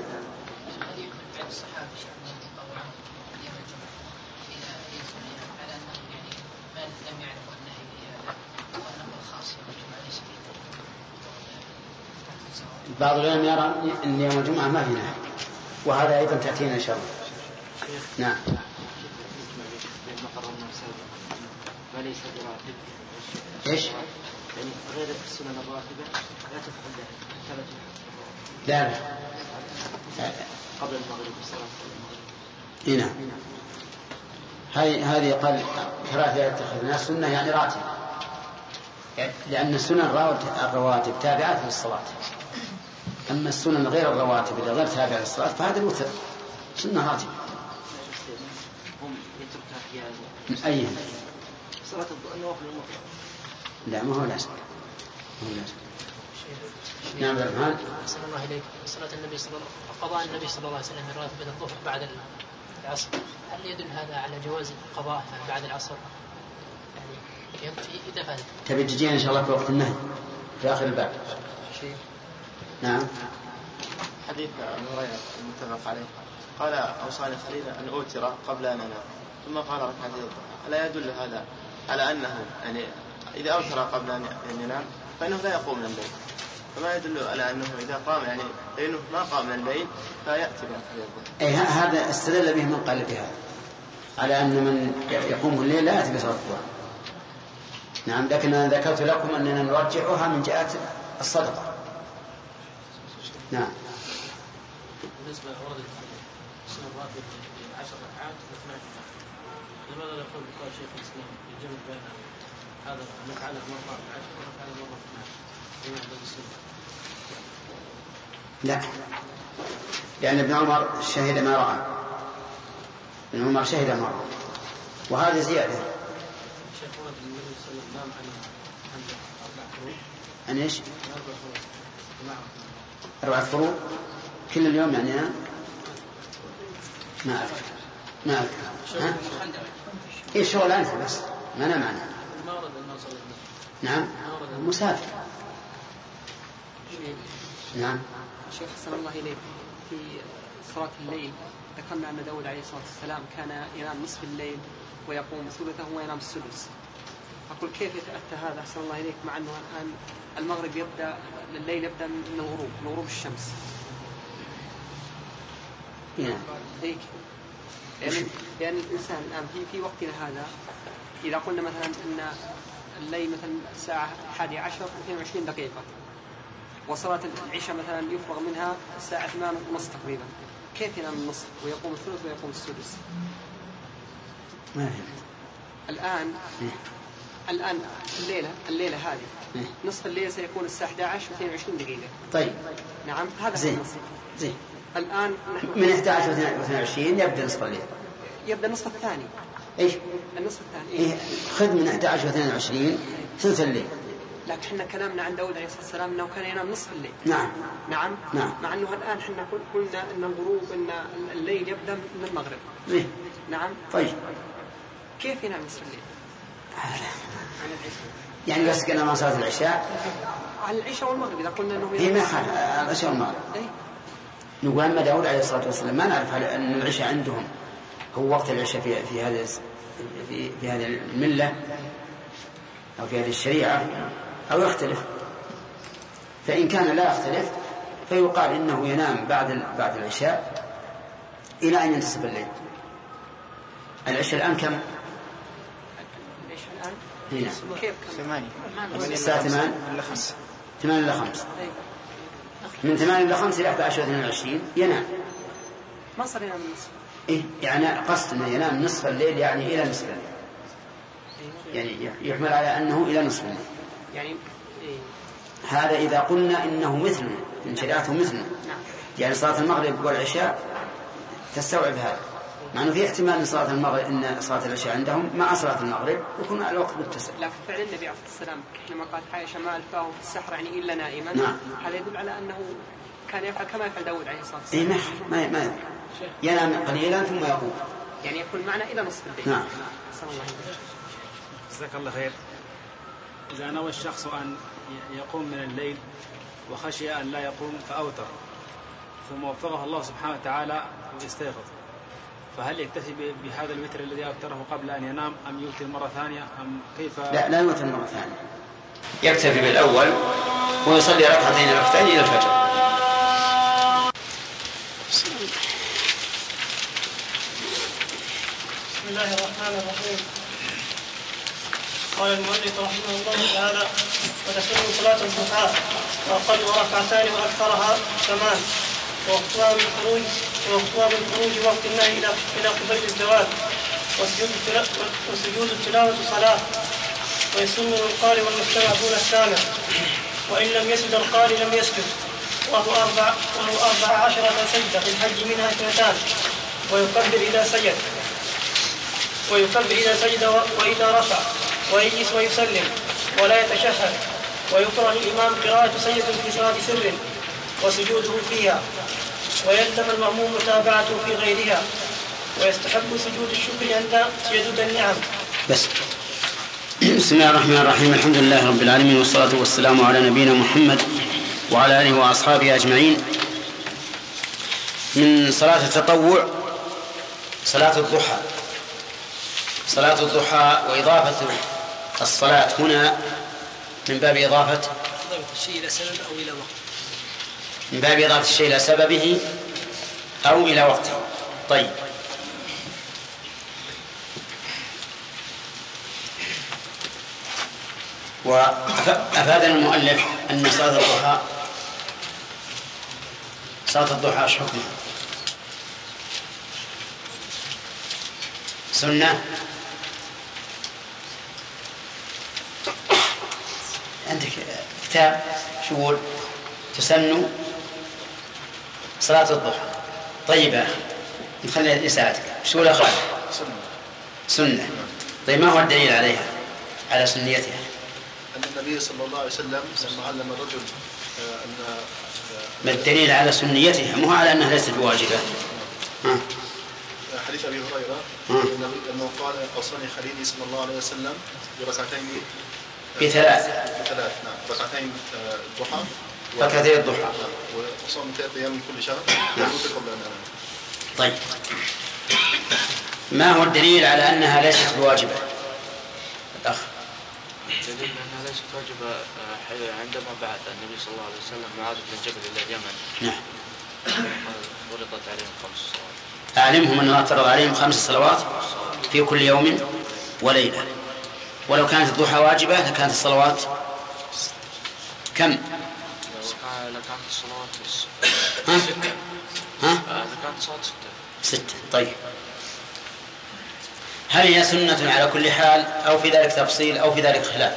بعض العلماء يرى أن يوم الجمعة ما في نهي، وهذا أيضا تأتينا إن شاء الله. نعم. ما ليس براتب. إيش؟ يعني غير السنن الراتبة لا تفعل ثلاث. لا لا. قبل المغرب والصلاة المغرب. إيه نعم. هذه هذه قال كراهية اتخذناها سنة يعني راتب، لأن السنن الرواتب تابعات للصلاة. أما السنن غير الرواتب اللي غير تابعة للصلاة فهذا الوتر سنة راتبة. هم يتركها أحيانا. من أيها؟ صلاة النوافل المطلقة. لا ما هو لازم. ما هو لازم. نعم بالرحمن. أحسن الله إليك. صلاة النبي صلى الله قضاء النبي صلى الله عليه وسلم من راتبة الظهر بعد العصر، هل يدل هذا على جواز القضاء بعد العصر؟ يعني إذا فات. تبي تجينا إن شاء الله في وقت النهي في آخر الباب. شيء. نعم. حديث أبي هريرة المتفق عليه قال أوصاني خليل أن أوتر قبل أن أنام ثم قال ركعتي الضحى، ألا يدل هذا على أنه يعني إذا أوتر قبل أن ينام فإنه لا يقوم من الليل، فما يدل على أنه إذا قام يعني لأنه ما قام من الليل فيأتي بركعتي الضحى؟ أي هذا استدل به من قال بهذا على أن من يقوم الليل لا يأتي بصلاة الضحى. نعم. لكن أنا ذكرت لكم أننا نرجعها من جهة الصدقة. نعم. بالنسبة لورد السنة الراتب عشر ركعات واثنى عشر، لماذا لا يقول بقول شيخ الإسلام الجمع بين هذا نفعله مرة عشر ونفعله مرة اثنى عشر؟ لا، لأن ابن عمر شهد ما رأى. ابن عمر شهد ما رأى، وهذا زيادة. شيخ ورد النبي صلى الله عليه وسلم نام عن أربع فروض. عن إيش؟ أربع فروض. أربعة فروض كل اليوم يعني ها؟ ما أعرف ما أعرف ها؟ إيه شغل أنت بس ما نام عنه. ما ورد أنه صلى الله. نعم. مسافر. نعم. شيخ حسن الله إليك، في صلاة الليل ذكرنا أن داود عليه الصلاة والسلام كان ينام نصف الليل ويقوم ثلثه وينام السدس. أقول كيف يتأتى هذا حسن الله إليك مع أنه الآن المغرب يبدأ الليل يبدأ من الغروب من غروب الشمس. نعم. هيك يعني يعني الإنسان الآن في في وقتنا هذا إذا قلنا مثلا أن الليل مثلا الساعة الحادية عشر اثنين وعشرين دقيقة، وصلاة العشاء مثلا يفرغ منها الساعة ثمان ونص تقريبا، كيف ينام النصف ويقوم الثلث ويقوم السدس؟ ما فهمت. الآن الآن الليلة الليلة هذه نصف الليل سيكون الساعة إحدى عشر واثنين وعشرين دقيقة. طيب. نعم هذا زين. النصف. زين. الآن نحن من إحدى عشر واثنين وعشرين يبدأ نصف الليل. يبدأ النصف الثاني. إيش؟ النصف الثاني. إيه خذ من إحدى عشر واثنين وعشرين ثلث الليل. لكن احنا كلامنا عن داود عليه الصلاة والسلام أنه كان ينام نصف الليل. نعم. نعم. نعم. مع أنه الآن احنا قلنا أن الغروب أن الليل يبدأ من المغرب. إيه. نعم. طيب. كيف ينام نصف الليل؟ يعني بس كنا ما صلاة العشاء على العشاء والمغرب إذا قلنا أنه هي ما خالف العشاء والمغرب. إيه؟ نقول أما داود عليه الصلاة والسلام ما نعرف أن العشاء عندهم هو وقت العشاء في في هذا في, في هذه الملة أو في هذه الشريعة أو يختلف. فإن كان لا يختلف فيقال إنه ينام بعد بعد العشاء إلى أن ينتصف الليل. العشاء الآن كم؟ هنا الساعة ثمان ثمان إلى خمس، من ثمان إلى خمس إلى أحد عشر واثنين وعشرين ينام. ما صار ينام النصف. إيه يعني قصد أنه ينام نصف الليل يعني إلى نصف الليل، يعني يحمل على أنه إلى نصف الليل. يعني إيه؟ هذا إذا قلنا إنه مثلنا، إن شريعته مثلنا، يعني صلاة المغرب والعشاء تستوعب هذا، مع أنه في احتمال أن صلاة المغرب إن صلاة العشاء عندهم مع صلاة المغرب يكون على الوقت متصل. لكن فعل النبي عليه الصلاة والسلام حينما قال عائشة ما ألفاه في السحر يعني إلا نائما، نعم. هذا يدل على أنه كان يفعل كما يفعل داود عليه الصلاة إيه والسلام. ما ما ما ينام قليلا ثم يقوم، يعني يكون معنا إلى نصف الليل. نعم. صلى الله عليه وسلم. جزاك الله خير. إذا نوى الشخص أن يقوم من الليل وخشي أن لا يقوم فأوتر، ثم وفقه الله سبحانه وتعالى ويستيقظ، فهل يكتفي بهذا الوتر الذي أوتره قبل أن ينام أم يوتر مرة ثانية أم كيف؟ لا لا يوتر مرة ثانية، يكتفي بالأول ويصلي ركعتين ركعتين إلى الفجر. بسم الله الرحمن الرحيم. قال المؤلف رحمه الله تعالى: وتسن صلاة الضحى وأقل ركعتان وأكثرها ثمان، ووقتها من خروج ووقتها من خروج وقت النهي إلى إلى قبيل الزوال، وسجود التلاوة صلاة، ويسن للقارئ والمستمع دون السامع، وإن لم يسجد القارئ لم يسجد، وهو أربع وهو أربع عشرة سجدة في الحج منها اثنتان، ويكبر إذا سجد ويكبر إذا سجد وإذا رفع، ويجلس ويسلم ولا يتشهد. ويكره للإمام قراءة سجدة في صلاة سر وسجوده فيها، ويلزم المأموم متابعته في غيرها، ويستحب سجود الشكر عند سجود النعم. بس. بسم الله الرحمن الرحيم. الحمد لله رب العالمين، والصلاة والسلام على نبينا محمد وعلى آله وأصحابه أجمعين. من صلاة التطوع صلاة الضحى. صلاة الضحى وإضافة الصلاة هنا من باب إضافة الشيء إلى سبب أو إلى وقت، من باب إضافة الشيء إلى سببه أو إلى وقته. طيب، وأفاد المؤلف أن صلاة الضحى صلاة الضحى ايش حكمها؟ سنة. عندك كتاب شغول تسن صلاة الضحى. طيب يا أخي نخلي يساعدك. شو ولا خالد؟ سنة. طيب ما هو الدليل عليها على سنيتها؟ أن النبي صلى الله عليه وسلم لما علم الرجل أن ما الدليل على سنيتها مو على أنها ليست بواجبة؟ ها. حديث أبي هريرة أنه قال: أوصاني خليلي صلى الله عليه وسلم بركعتين بثلاث بثلاث نعم ركعتين الضحى ركعتين الضحى وصوم ثلاثة أيام من كل شهر والوتر قبل أن أنام. طيب، ما هو الدليل على أنها ليست بواجبة؟ الأخ. الدليل أنها ليست واجبة عندما بعث النبي صلى الله عليه وسلم معاذ بن جبل إلى اليمن. نعم. فرضت عليهم خمس صلوات. أعلمهم أنه افترض عليهم خمس صلوات في كل يوم وليلة. ولو كانت الضحى واجبة لكانت الصلوات كم؟ لكانت الصلوات ها؟ ستة. ها؟ لكانت الصلوات ستة. ستة. طيب، هل هي سنة على كل حال أو في ذلك تفصيل أو في ذلك خلاف؟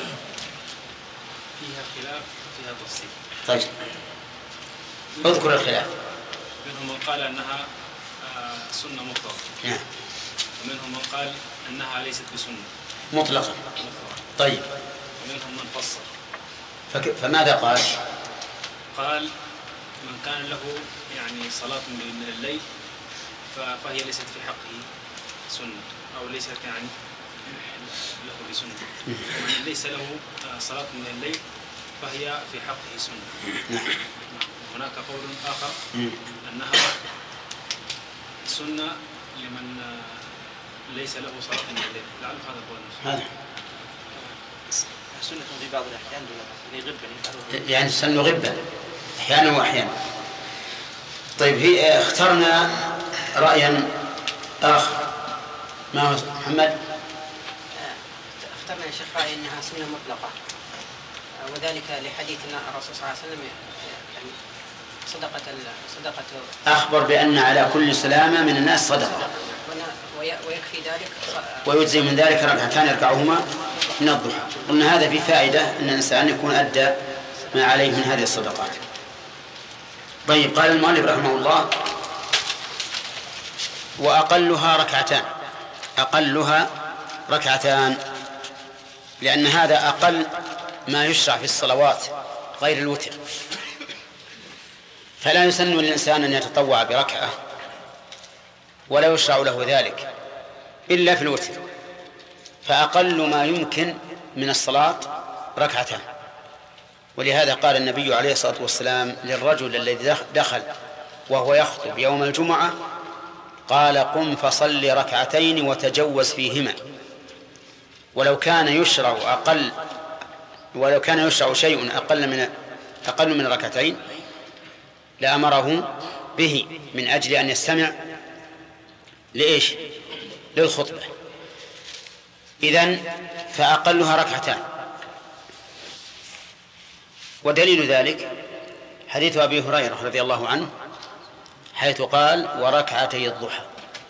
فيها خلاف وفيها تفصيل. طيب، اذكر الخلاف. منهم من قال أنها سنة مطلقة. نعم. ومنهم من قال أنها ليست بسنة مطلقة. طيب. ومنهم من فصل. فك... فماذا قال؟ قال: من كان له يعني صلاة من الليل فهي ليست في حقه سنة، أو ليست يعني له بسنة. ومن ليس له صلاة من الليل فهي في حقه سنة. نعم. هناك قول آخر أنها سنة لمن ليس له صلاة من الليل، لعل هذا هو هذا سنة في بعض الأحيان لغبة يعني سن غبة أحيانا وأحيانا. طيب هي اخترنا رأيا آخر، ما هو محمد؟ اخترنا يا شيخ رأي أنها سنة مطلقة، وذلك لحديث الرسول صلى الله عليه وسلم يعني صدقة صدقة أخبر بأن على كل سلامة من الناس صدقة، ويكفي ذلك ويجزي من ذلك ركعتان يركعهما من الضحى. قلنا هذا في فائدة أن الإنسان يكون أدى ما عليه من هذه الصدقات. طيب قال المؤلف رحمه الله: وأقلها ركعتان، أقلها ركعتان، لأن هذا أقل ما يشرع في الصلوات غير الوتر، فلا يسن للإنسان أن يتطوع بركعة، ولا يشرع له ذلك إلا في الوتر، فأقل ما يمكن من الصلاة ركعتان. ولهذا قال النبي عليه الصلاة والسلام للرجل الذي دخل وهو يخطب يوم الجمعة، قال: قم فصل ركعتين وتجوز فيهما. ولو كان يشرع أقل ولو كان يشرع شيء أقل من أقل من ركعتين لأمره به، من أجل أن يستمع لإيش؟ للخطبة. إذن فأقلها ركعتان. ودليل ذلك حديث أبي هريرة رضي الله عنه حيث قال: وركعتي الضحى.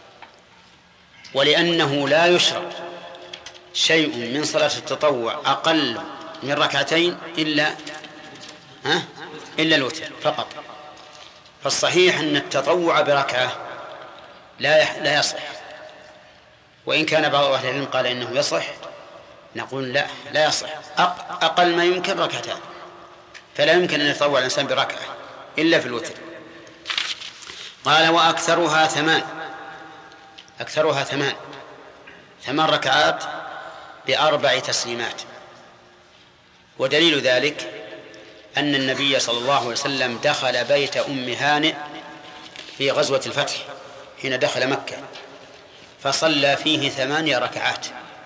ولأنه لا يشرع شيء من صلاة التطوع أقل من ركعتين إلا ها إلا الوتر فقط، فالصحيح أن التطوع بركعة لا لا يصح. وإن كان بعض أهل العلم قال إنه يصح، نقول لا لا يصح، أقل ما يمكن ركعتان، فلا يمكن أن يتطوع الإنسان بركعة إلا في الوتر. قال: وأكثرها ثمان، أكثرها ثمان ثمان ركعات بأربع تسليمات. ودليل ذلك أن النبي صلى الله عليه وسلم دخل بيت أم هانئ في غزوة الفتح حين دخل مكة، فصلى فيه ثمانية ركعات.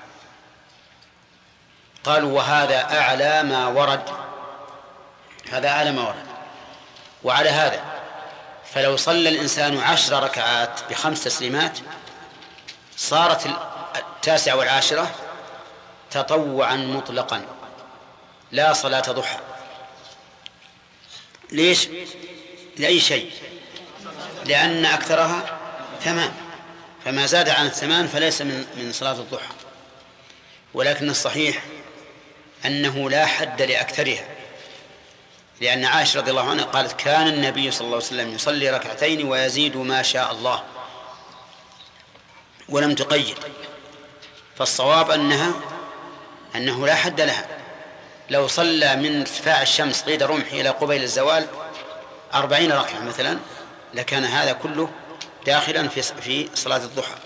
قالوا: وهذا أعلى ما ورد، هذا أعلى ما ورد. وعلى هذا فلو صلى الإنسان عشر ركعات بخمس تسليمات صارت التاسعة والعاشرة تطوعا مطلقا لا صلاة ضحى. ليش؟ لأي شيء؟ لأن أكثرها ثمان، فما زاد عن الثمان فليس من من صلاة الضحى. ولكن الصحيح أنه لا حد لأكثرها، لأن عائشة رضي الله عنها قالت: كان النبي صلى الله عليه وسلم يصلي ركعتين ويزيد ما شاء الله، ولم تقيد. فالصواب أنها أنه لا حد لها. لو صلى من ارتفاع الشمس قيد رمح إلى قبيل الزوال أربعين ركعة مثلا لكان هذا كله داخلا في في صلاة الضحى.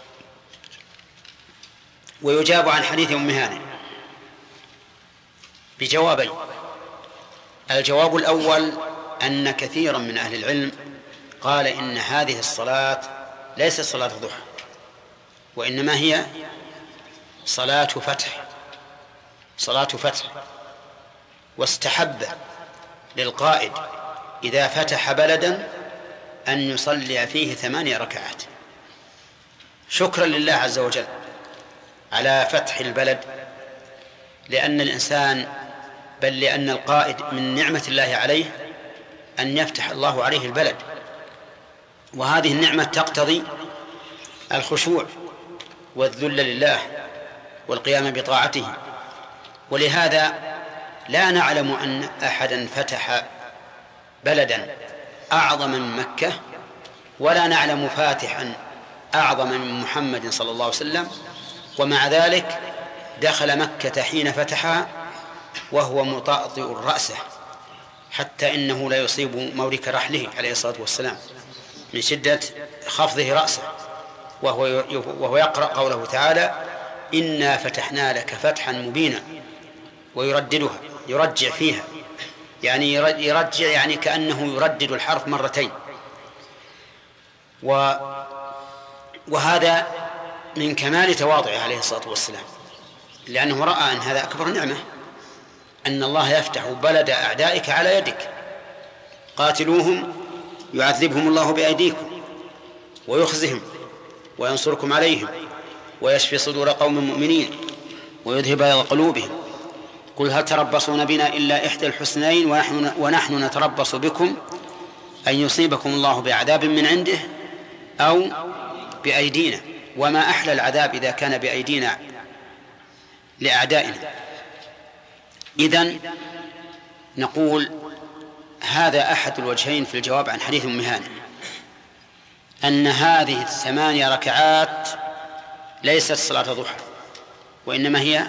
ويجاب عن حديث أم هانئ بجوابين. الجواب الأول أن كثيرا من أهل العلم قال إن هذه الصلاة ليست صلاة الضحى، وإنما هي صلاة فتح، صلاة فتح. واستحب للقائد إذا فتح بلدا أن يصلي فيه ثمانية ركعات شكرا لله عز وجل على فتح البلد، لأن الإنسان بل لأن القائد من نعمة الله عليه أن يفتح الله عليه البلد، وهذه النعمة تقتضي الخشوع والذل لله والقيام بطاعته. ولهذا لا نعلم أن أحدا فتح بلدا أعظم من مكة، ولا نعلم فاتحا أعظم من محمد صلى الله عليه وسلم، ومع ذلك دخل مكة حين فتحها وهو مطأطئ رأسه، حتى إنه لا يصيب مورك رحله عليه الصلاة والسلام من شدة خفضه رأسه، وهو وهو يقرأ قوله تعالى: إنا فتحنا لك فتحا مبينا، ويرددها يرجع فيها، يعني يرجع يعني كأنه يردد الحرف مرتين. و وهذا من كمال تواضعه عليه الصلاة والسلام، لأنه رأى أن هذا أكبر نعمة، أن الله يفتح بلد أعدائك على يدك. قاتلوهم يعذبهم الله بأيديكم ويخزهم وينصركم عليهم ويشفي صدور قوم مؤمنين ويذهب بياض قلوبهم. قل هل تربصون بنا إلا إحدى الحسنين ونحن, ونحن نتربص بكم أن يصيبكم الله بعذاب من عنده أو بأيدينا، وما أحلى العذاب إذا كان بأيدينا لأعدائنا. إذن نقول هذا أحد الوجهين في الجواب عن حديث أم هانئ، أن هذه الثمانية ركعات ليست صلاة ضحى، وإنما هي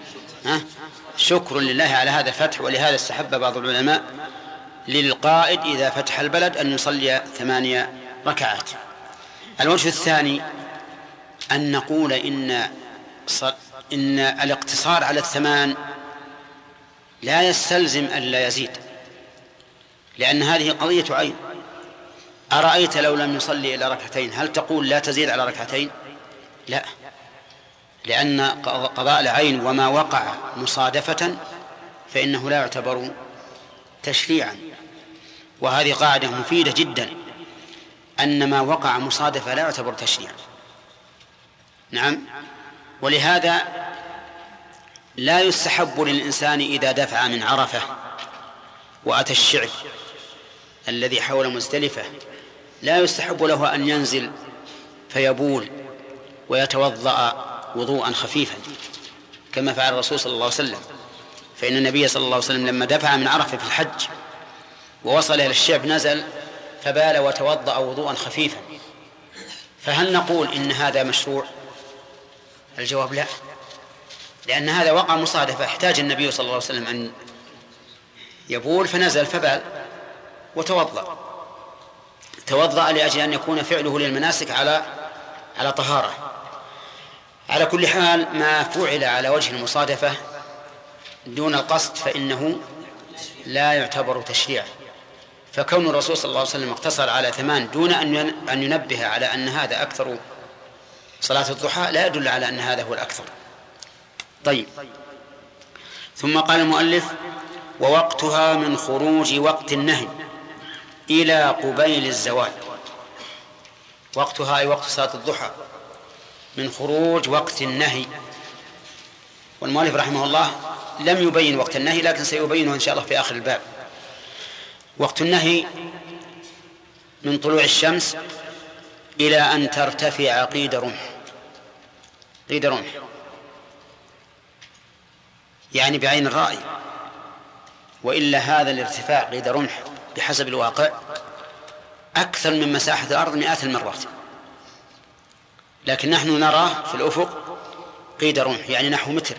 شكر لله على هذا الفتح. ولهذا استحب بعض العلماء للقائد إذا فتح البلد أن يصلي ثمانية ركعات. الوجه الثاني أن نقول إن إن الاقتصار على الثمان لا يستلزم أن لا يزيد، لأن هذه قضية عين. أرأيت لو لم يصلي إلى ركعتين هل تقول لا تزيد على ركعتين؟ لا، لأن قضاء العين وما وقع مصادفة فإنه لا يعتبر تشريعا، وهذه قاعدة مفيدة جدا، أن ما وقع مصادفة لا يعتبر تشريعا. نعم. ولهذا لا يستحب للإنسان إذا دفع من عرفة وأتى الشعب الذي حول مزدلفة لا يستحب له أن ينزل فيبول ويتوضأ وضوءا خفيفا كما فعل الرسول صلى الله عليه وسلم، فإن النبي صلى الله عليه وسلم لما دفع من عرفة في الحج ووصل إلى الشعب نزل فبال وتوضأ وضوءا خفيفا. فهل نقول إن هذا مشروع؟ الجواب لا، لأن هذا وقع مصادفة، احتاج النبي صلى الله عليه وسلم أن يبول فنزل فبال وتوضأ توضأ لأجل أن يكون فعله للمناسك على على طهارة. على كل حال ما فعل على وجه المصادفة دون القصد فإنه لا يعتبر تشريعا. فكون الرسول صلى الله عليه وسلم اقتصر على ثمان دون أن ينبه على أن هذا أكثر صلاة الضحى لا يدل على أن هذا هو الأكثر. طيب، ثم قال المؤلف: ووقتها من خروج وقت النهي إلى قبيل الزوال. وقتها أي وقت صلاة الضحى من خروج وقت النهي. والمؤلف رحمه الله لم يبين وقت النهي، لكن سيبينه إن شاء الله في آخر الباب. وقت النهي من طلوع الشمس إلى أن ترتفع قيد رمح. قيد رمح يعني بعين الرأي، وإلا هذا الارتفاع قيد رمح بحسب الواقع أكثر من مساحة الأرض مئات المرات، لكن نحن نراه في الأفق قيد رمح يعني نحو متر،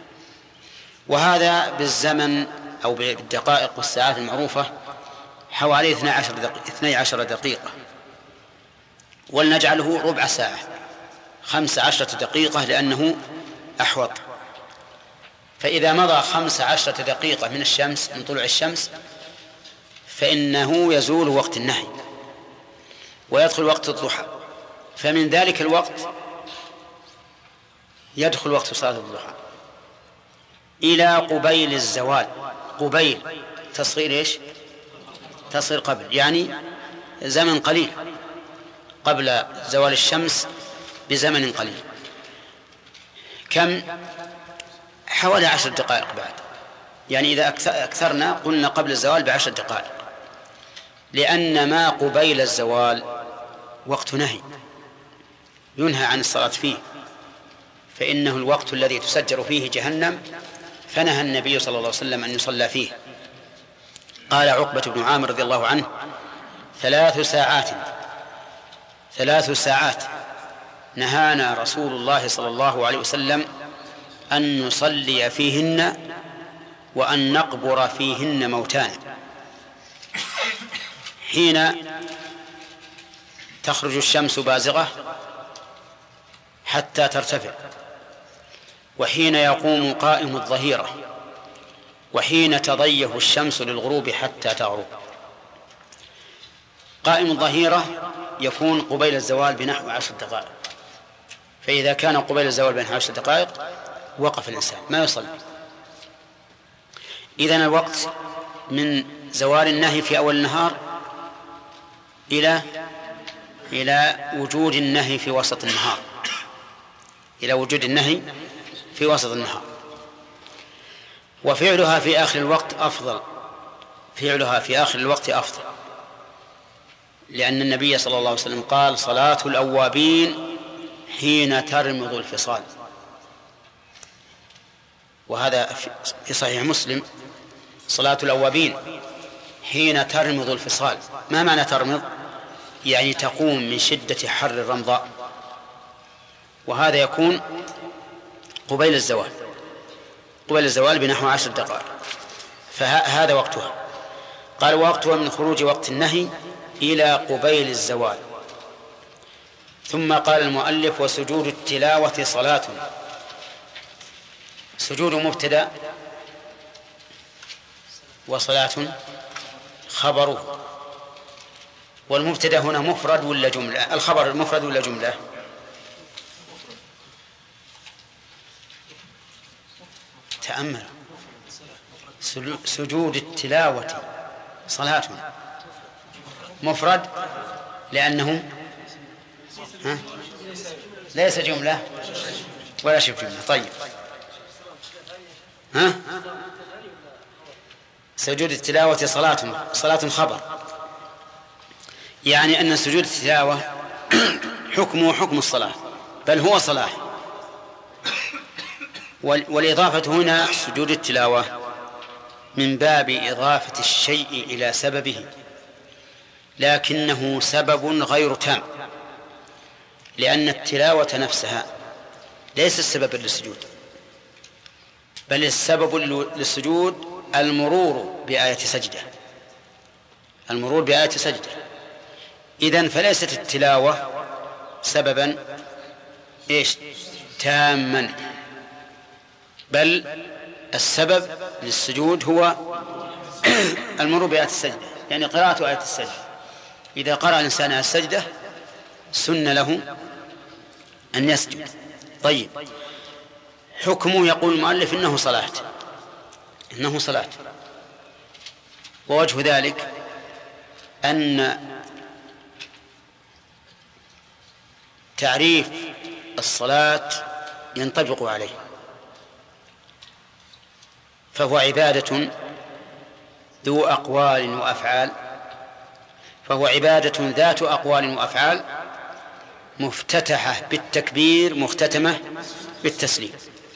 وهذا بالزمن أو بالدقائق والساعات المعروفة حوالي اثني عشر دقيقة، ولنجعله ربع ساعة، خمس عشرة دقيقة لأنه أحوط. فإذا مضى خمس عشرة دقيقة من الشمس من طلوع الشمس فإنه يزول وقت النهي ويدخل وقت الضحى، فمن ذلك الوقت يدخل وقت صلاة الضحى إلى قبيل الزوال. قبيل تصغير إيش؟ تصغير قبل، يعني زمن قليل قبل زوال الشمس بزمن قليل. كم؟ حوالي عشر دقائق بعد، يعني إذا أكثرنا قلنا قبل الزوال بعشر دقائق، لأن ما قبيل الزوال وقت نهي ينهى عن الصلاة فيه، فإنه الوقت الذي تسجر فيه جهنم، فنهى النبي صلى الله عليه وسلم أن يصلى فيه. قال عقبة بن عامر رضي الله عنه: ثلاث ساعات ثلاث ساعات نهانا رسول الله صلى الله عليه وسلم أن نصلي فيهن وأن نقبر فيهن موتانا. حين تخرج الشمس بازغة حتى ترتفع، وحين يقوم قائم الظهيرة، وحين تضيه الشمس للغروب حتى تغرب. قائم الظهيرة يكون قبيل الزوال بنحو عشر دقائق، فإذا كان قبيل الزوال بين عشر دقائق وقف الإنسان ما يصلي. إذن الوقت من زوال النهي في أول النهار إلى إلى وجود النهي في وسط النهار إلى وجود النهي في وسط النهار. وفعلها في آخر الوقت أفضل فعلها في آخر الوقت أفضل، لأن النبي صلى الله عليه وسلم قال: صلاة الأوابين حين ترمض الفصال. وهذا في صحيح مسلم: صلاة الأوابين حين ترمض الفصال. ما معنى ترمض؟ يعني تقوم من شدة حر الرمضاء، وهذا يكون قبيل الزوال قبيل الزوال بنحو عشر دقائق، فهذا وقتها. قال: وقتها من خروج وقت النهي إلى قبيل الزوال. ثم قال المؤلف: وسجود التلاوة صلاة. سجود مبتدأ وصلاة خبره. والمبتدأ هنا مفرد ولا جملة؟ الخبر مفرد ولا جملة؟ تأمل. سجود التلاوة صلاة مفرد لأنه ها؟ ليس جملة ولا شبه جملة. طيب، ها؟ سجود التلاوة صلاة صلاة خبر، يعني أن سجود التلاوة حكمه حكم الصلاة، بل هو صلاة. والإضافة هنا سجود التلاوة من باب إضافة الشيء إلى سببه، لكنه سبب غير تام، لأن التلاوة نفسها ليس السبب للسجود، بل السبب للسجود المرور بآية سجدة المرور بآية سجدة. إذن فليست التلاوة سببا إيش تاما، بل السبب للسجود هو المرور بآية السجدة، يعني قراءة آية السجدة. إذا قرأ الإنسان آية السجدة سن له أن يسجد. طيب، حكمه يقول المؤلف إنه صلاة إنه صلاة ووجه ذلك أن تعريف الصلاة ينطبق عليه، فهو عبادة ذو أقوال وأفعال فهو عبادة ذات أقوال وأفعال مفتتحة بالتكبير مختتمة بالتسليم.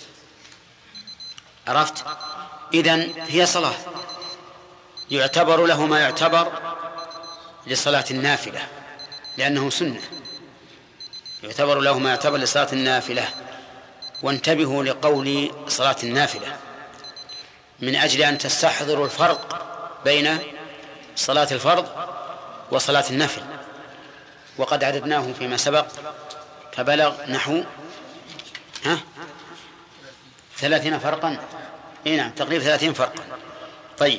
عرفت؟ إذن هي صلاة يعتبر له ما يعتبر لصلاة النافلة، لأنه سنة يعتبر له ما يعتبر لصلاة النافلة. وانتبهوا لقول صلاة النافلة من أجل أن تستحضروا الفرق بين صلاة الفرض وصلاة النفل، وقد عددناه فيما سبق فبلغ نحو ها ثلاثين فرقا. إيه نعم، تقريبا ثلاثين فرقا. طيب،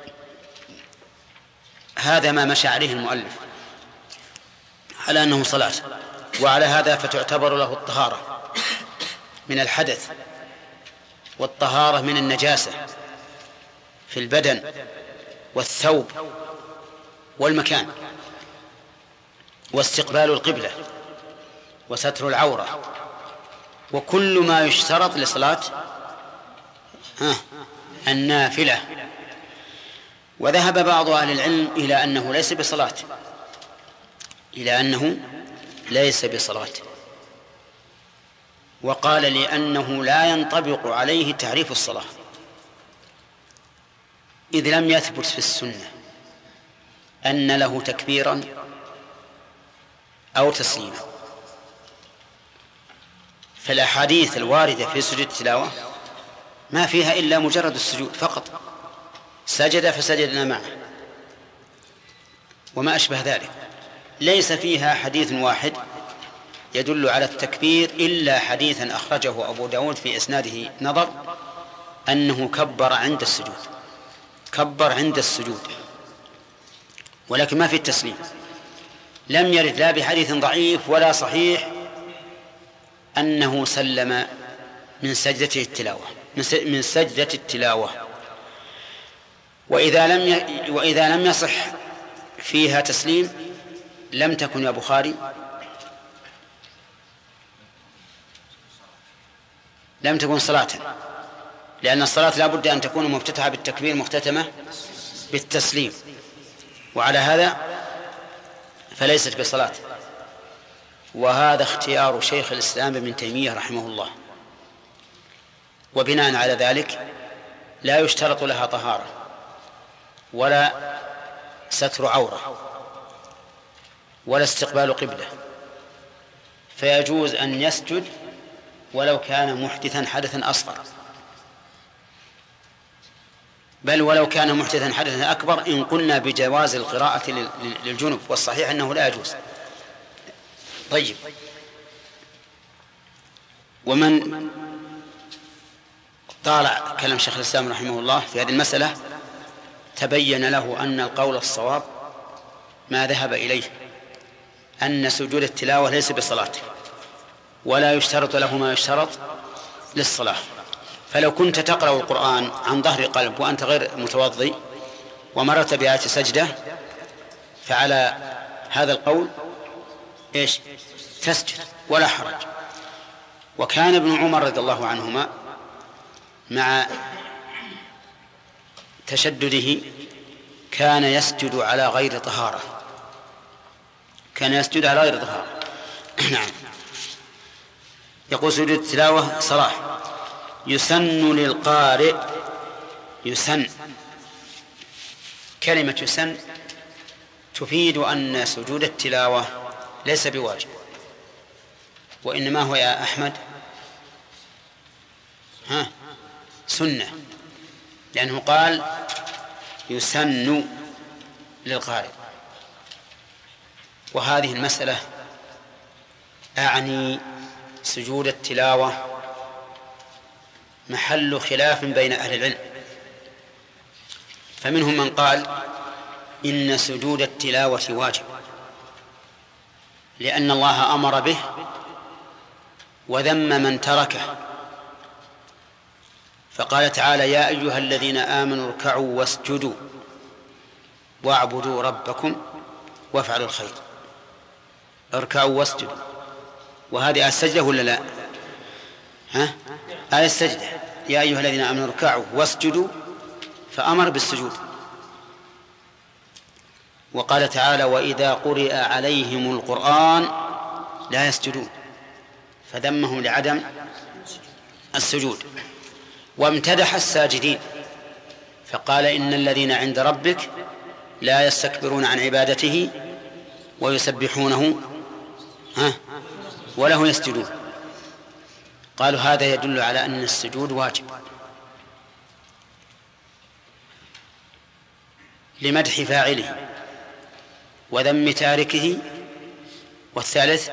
هذا ما مشى عليه المؤلف على أنه صلاة، وعلى هذا فتعتبر له الطهارة من الحدث والطهارة من النجاسة في البدن والثوب والمكان، واستقبال القبلة وستر العورة، وكل ما يشترط لصلاة النافلة. وذهب بعض أهل العلم إلى أنه ليس بصلاة إلى أنه ليس بصلاة وقال لأنه لا ينطبق عليه تعريف الصلاة، إذ لم يثبت في السنة أن له تكبيرا أو تسليما. فالأحاديث الواردة في سجود التلاوة ما فيها إلا مجرد السجود فقط، سجد فسجدنا معه وما أشبه ذلك. ليس فيها حديث واحد يدل على التكبير إلا حديثا أخرجه أبو داود في إسناده نظر أنه كبر عند السجود كبر عند السجود ولكن ما في التسليم. لم يرد لا بحديث ضعيف ولا صحيح أنه سلم من سجدة التلاوة من سجدة التلاوة وإذا لم ي... وإذا لم يصح فيها تسليم لم تكن يا بخاري لم تكن صلاة، لأن الصلاة لا بد أن تكون مفتتحة بالتكبير مختتمة بالتسليم، وعلى هذا فليست بصلاة. وهذا اختيار شيخ الإسلام ابن تيمية رحمه الله، وبناء على ذلك لا يشترط لها طهارة ولا ستر عورة ولا استقبال قبلة، فيجوز أن يسجد ولو كان محدثا حدثا أصغر، بل ولو كان محدثا حدثا أكبر إن قلنا بجواز القراءة للجنب، والصحيح أنه لا يجوز. طيب، ومن طالع كلام شيخ الإسلام رحمه الله في هذه المسألة تبين له أن القول الصواب ما ذهب إليه، أن سجود التلاوة ليس بصلاة ولا يشترط له ما يشترط للصلاة. فلو كنت تقرأ القرآن عن ظهر قلب وأنت غير متوضي ومرت بآية سجدة فعلى هذا القول إيش؟ تسجد ولا حرج. وكان ابن عمر رضي الله عنهما مع تشدده كان يسجد على غير طهارة كان يسجد على غير طهارة نعم. يقول سجود التلاوة صلاة. يسن للقارئ، يسن، كلمة يسن تفيد أن سجود التلاوة ليس بواجب، وإنما هو يا أحمد ها سنة، لأنه قال يسن للقارئ. وهذه المسألة أعني سجود التلاوة محل خلاف بين أهل العلم، فمنهم من قال إن سجود التلاوة واجب لأن الله أمر به وذم من تركه، فقال تعالى يا أيها الذين آمنوا اركعوا واسجدوا واعبدوا ربكم وافعلوا الخير. اركعوا واسجدوا، وهذه آية السجدة ولا لا؟ ها؟ آية السجدة يا أيها الذين آمنوا اركعوا واسجدوا، فأمر بالسجود. وقال تعالى وإذا قرئ عليهم القرآن لا يسجدون، فذمهم لعدم السجود. وامتدح الساجدين فقال إن الذين عند ربك لا يستكبرون عن عبادته ويسبحونه ها وله يسجدون. قالوا هذا يدل على أن السجود واجب لمدح فاعله وذم تاركه. والثالث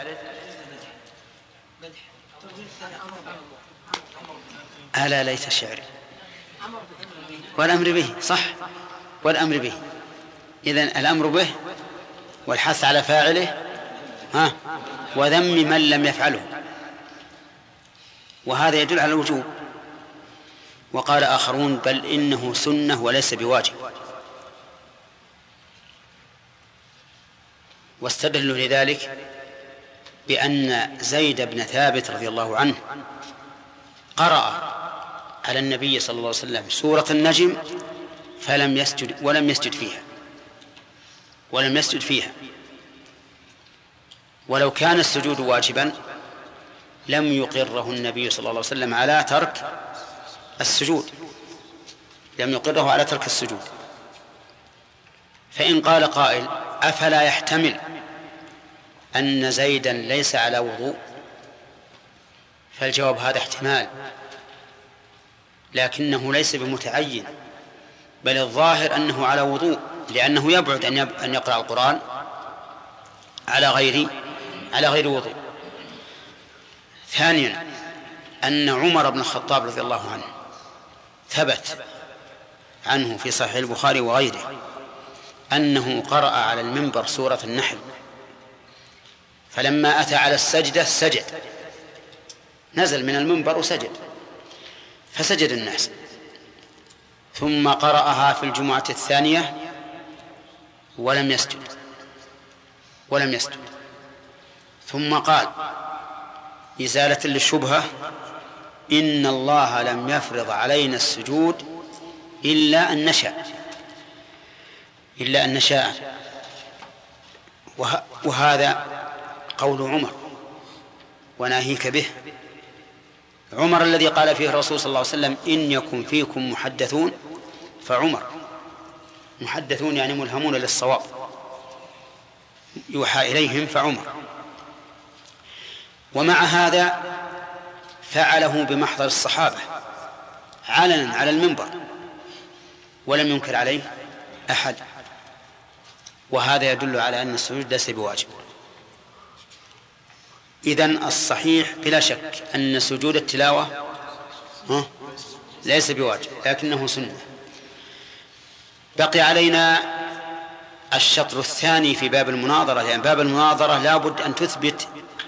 ألا ليت شعري والأمر به، صح، والأمر به. إذن الأمر به والحث على فاعله ها وذم من لم يفعله، وهذا يدل على الوجوب. وقال آخرون بل إنه سنة وليس بواجب، واستدلوا لذلك بأن زيد بن ثابت رضي الله عنه قرأ على النبي صلى الله عليه وسلم سورة النجم فلم يسجد ولم يسجد فيها ولم يسجد فيها ولو كان السجود واجبا لم يقره النبي صلى الله عليه وسلم على ترك السجود، لم يقره على ترك السجود. فإن قال قائل أفلا يحتمل أن زيدا ليس على وضوء؟ فالجواب هذا احتمال، لكنه ليس بمتعين، بل الظاهر أنه على وضوء، لأنه يبعد أن يقرأ القرآن على غير على غير وضوء. ثانيا أن عمر بن الخطاب رضي الله عنه ثبت عنه في صحيح البخاري وغيره أنه قرأ على المنبر سورة النحل، فلما أتى على السجدة سجد نزل من المنبر وسجد، فسجد الناس، ثم قرأها في الجمعة الثانية ولم يسجد ولم يسجد ثم قال إزالة للشبهة: إن الله لم يفرض علينا السجود إلا أن نشاء إلا أن نشاء وه... وهذا قول عمر وناهيك به. عمر الذي قال فيه الرسول صلى الله عليه وسلم: إن يكن فيكم محدثون فعمر. محدثون يعني ملهمون للصواب يوحى إليهم، فعمر. ومع هذا فعله بمحضر الصحابة علنا على المنبر ولم ينكر عليه أحد، وهذا يدل على أن السجود ليس بواجب. إذن الصحيح بلا شك أن سجود التلاوة ليس بواجب لكنه سنة. بقي علينا الشطر الثاني في باب المناظرة، لأن باب المناظرة لا بد أن تثبت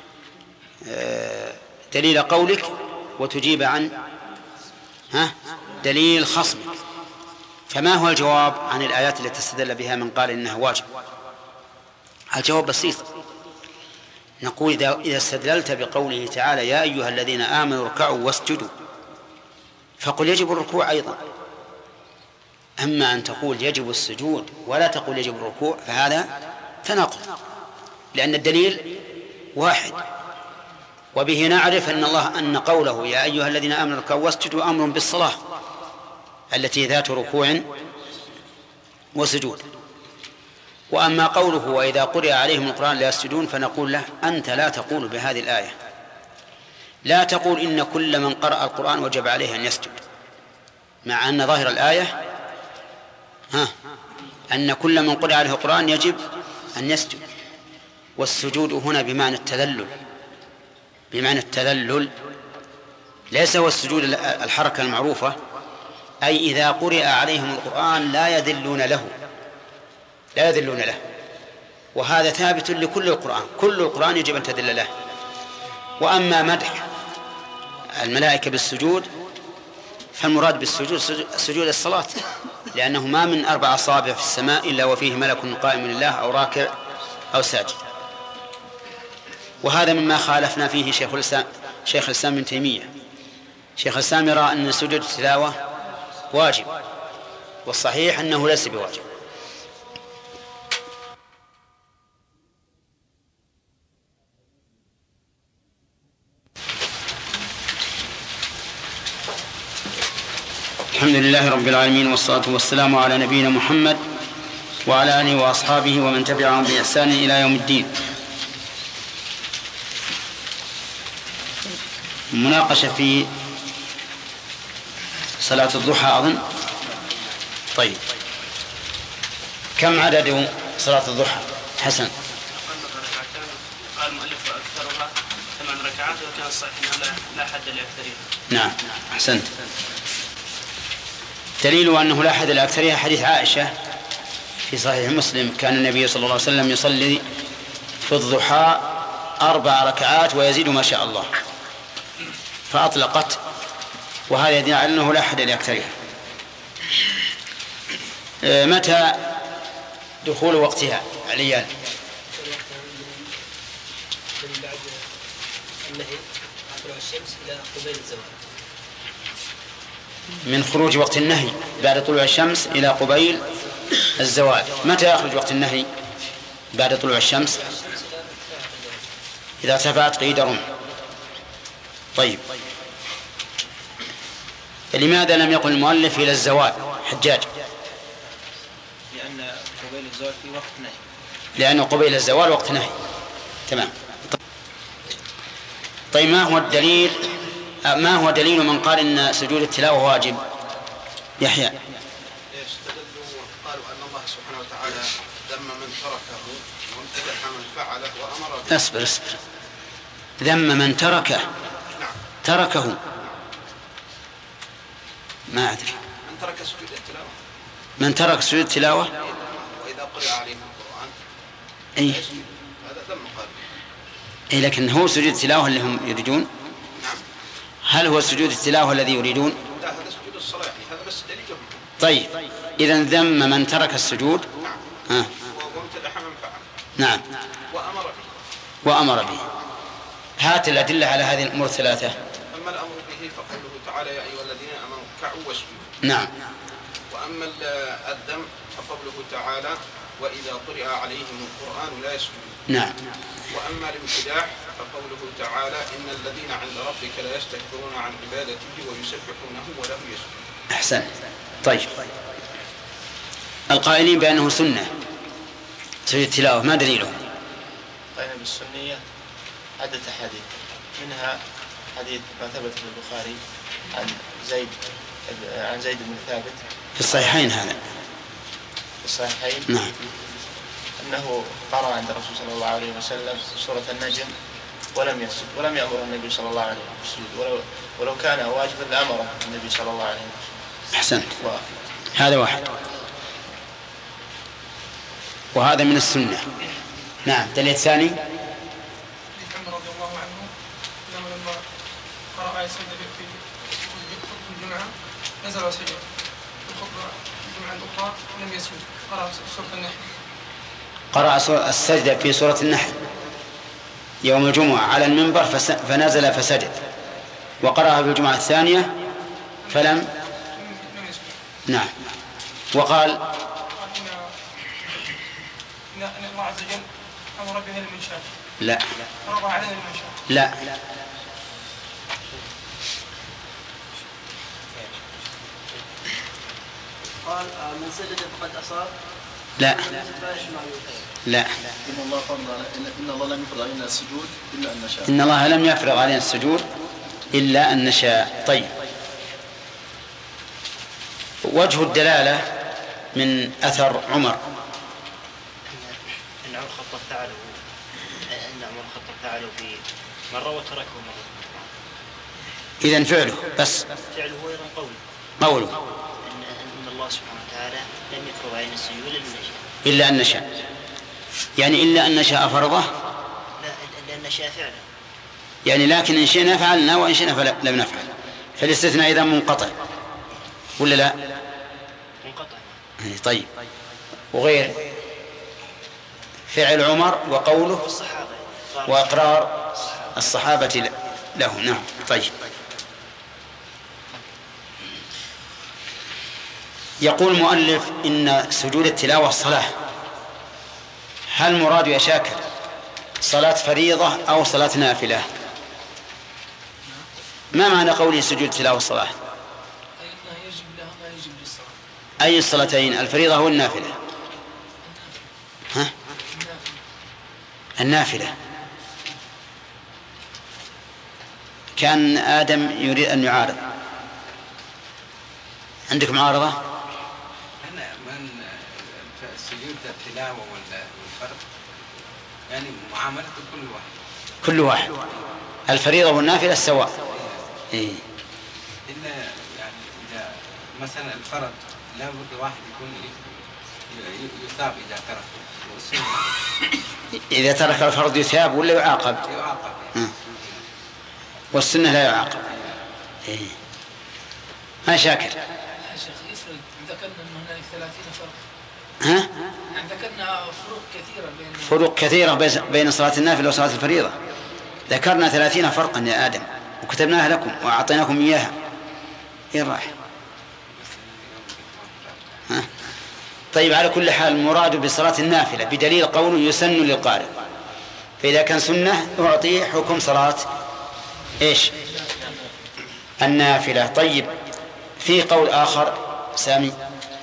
دليل قولك وتجيب عن ها دليل خصمك. فما هو الجواب عن الآيات التي استدل بها من قال إنها واجب؟ الجواب بسيط، نقول إذا استدللت بقوله تعالى: يا أيها الذين آمنوا اركعوا واسجدوا، فقل يجب الركوع أيضا. أما أن تقول يجب السجود ولا تقول يجب الركوع فهذا تناقض، لأن الدليل واحد. وبه نعرف أن الله أن قوله يا أيها الذين آمنوا اركعوا واسجدوا أمر بالصلاة التي ذات ركوع وسجود. وأما قوله وإذا قرئ عليهم القرآن لا يسجدون فنقول له: أنت لا تقول بهذه الآية، لا تقول إن كل من قرأ القرآن وجب عليه أن يسجد، مع أن ظاهر الآية ها أن كل من قرأ عليه القرآن يجب أن يسجد. والسجود هنا بمعنى التذلل، بمعنى التذلل ليس هو السجود الحركة المعروفة، أي إذا قرئ عليهم القرآن لا يذلون له لا يذلون له وهذا ثابت لكل القرآن، كل القرآن يجب أن تذل له. وأما مدح الملائكة بالسجود فالمراد بالسجود سجود الصلاة، لأنه ما من أربع أصابع في السماء إلا وفيه ملك قائم لله أو راكع أو ساجد. وهذا مما خالفنا فيه شيخ الإسلام شيخ الإسلام ابن تيمية. شيخ الإسلام يرى أن سجود التلاوة واجب، والصحيح أنه ليس بواجب. الحمد لله رب العالمين، والصلاة والسلام على نبينا محمد وعلى آله وأصحابه ومن تبعهم بإحسان إلى يوم الدين. مناقشة في صلاة الضحى أظن. طيب، كم عدد صلاة الضحى؟ حسن. قال المؤلف أكثرها ثمان ركعات، وكان الصحيح أنه لا حد لأكثرها. نعم، أحسنت. دليل أنه لا حد لأكثرها حديث عائشة في صحيح مسلم: كان النبي صلى الله عليه وسلم يصلي في الضحى أربع ركعات ويزيد ما شاء الله، فأطلقت، وهذا يدل على أنه لا حد لأكثرها. متى دخول وقتها عليان؟ من بعد النهي طلوع الشمس إلى قبيل الزوال. من خروج وقت النهي بعد طلوع الشمس إلى قبيل الزوال. متى يخرج وقت النهي بعد طلوع الشمس؟ إذا ارتفعت قيد رمح. طيب، لماذا لم يقل المؤلف إلى الزوال؟ حجاج. لأن قبيل الزوال في وقت نهي. لأنه قبيل الزوال وقت نهي. تمام. طيب، ما هو الدليل ما هو دليل من قال إن سجود التلاوة واجب؟ يحيى. استدلوا وقالوا أن الله سبحانه وتعالى ذم من تركه وامتدح من فعله وأمر به. أصبر أصبر ذم من تركه. تركه ما أدري. من ترك سجود التلاوة. من ترك سجود التلاوة. وإذا قرأ عليهم القرآن. أي. هذا ذم قال. إيه، لكن هو سجود التلاوة اللي هم يريدون. هل هو سجود التلاوة الذي يريدون؟ لا، هذا سجود الصلاة، يعني هذا بس دليلهم. طيب إذن ذم من ترك السجود. نعم. آه. وامتدح من فعل. نعم. وأمر به. وأمر به. هات الأدلة على هذه الأمور الثلاثة. أما الأمر به فقوله تعالى يا أيها الذين آمنوا اركعوا واسجدوا. نعم. وأما الذم فقوله تعالى وإذا قرئ عليهم القرآن لا يسجدون. نعم. وأما الامتداح فقوله تعالى إن الذين عند ربك لا يستكبرون عن عبادته ويسبحونه وله يسجدون. أحسن. طيب القائلين بأنه سنة سجود التلاوة ما دليلهم؟ قائلين بالسنية عدة أحاديث، منها حديث ما ثبت في البخاري عن زيد عن زيد بن ثابت في الصحيحين. هذا في الصحيحين. نعم. أنه قرأ عند الرسول صلى الله عليه وسلم سورة النجم ولم يسجد، ولم يأمر النبي صلى الله عليه وسلم بالسجود، ولو ولو كان واجبا لأمره النبي صلى الله عليه وسلم. أحسنت. هذا واحد، وهذا من السنة. نعم. دليل ثاني عمر رضي الله عنه انه لما قرأ آية السجدة في خطبة الجمعة نزل وسجد، في الخطبة الجمعة الأخرى لم يسجد، قرأ سورة النحل. قرأ السجدة في سورة النحل يوم الجمعة على المنبر فنزل فسجد، وقرأها في الجمعة الثانية فلم. نعم. وقال إن الله عز وجل أمر بها لمن شاء. لا. فرض عليها لمن شاء. لا. قال من سجد فقد أصاب. لا. لا. إن الله فرض إن الله لم يفرض علينا السجود إلا أن نشاء. إن الله لم يفرض علينا السجود إلا أن نشاء. طيب وجه الدلالة من أثر عمر أن عمر الخطاب فعله أن عمر الخطاب فعله في مرة وتركه مرة. إذن فعله بس. فعله هو أيضا قوله. قوله أن أن الله سبحانه وتعالى لم يفرض علينا السجود إلا أن نشاء. إلا أن نشاء، يعني إلا أن نشاء فرضه. لا، إلا أن نشاء فعله. يعني لكن إن شئنا فعلنا وإن شئنا فلم نفعل، فالاستثناء إذا منقطع ولا لا؟ منقطع. طيب وغير فعل عمر وقوله وإقرار الصحابة له. نعم. طيب يقول المؤلف إن سجود التلاوة صلاة، هل مراد يا شاكر صلاة فريضة أو صلاة نافلة؟ ما معنى قوله سجود التلاوة صلاة؟ أي الصلاتين، الفريضة أو النافلة؟ ها؟ النافلة. كان آدم يريد أن يعارض. عندك معارضة؟ أنا من سجود التلاوة والفرض يعني معاملة كل واحد. كل واحد. الفريضة والنافلة سواء. إيه. إلا يعني إذا مثلا الفرض لا بد واحد يكون يثاب إذا ترك. إذا ترك الفرض يثاب ولا يعاقب؟ يعاقب. آه. والسنة لا يعاقب. إيه. ما شاكر. يا شيخ افرض ذكرنا أن هناك ثلاثين فرق. ها؟ يعني ذكرنا فروق كثيرة بين فروق كثيرة بين صلاة النافلة وصلاة الفريضة. ذكرنا ثلاثين فرقا يا آدم وكتبناها لكم وأعطيناكم إياها. إيه راح؟ ها؟ طيب على كل حال المراد بصلاة النافلة بدليل قوله يسن للقارئ، فإذا كان سنة أعطيه حكم صلاة إيش؟ النافلة. طيب في قول آخر سامي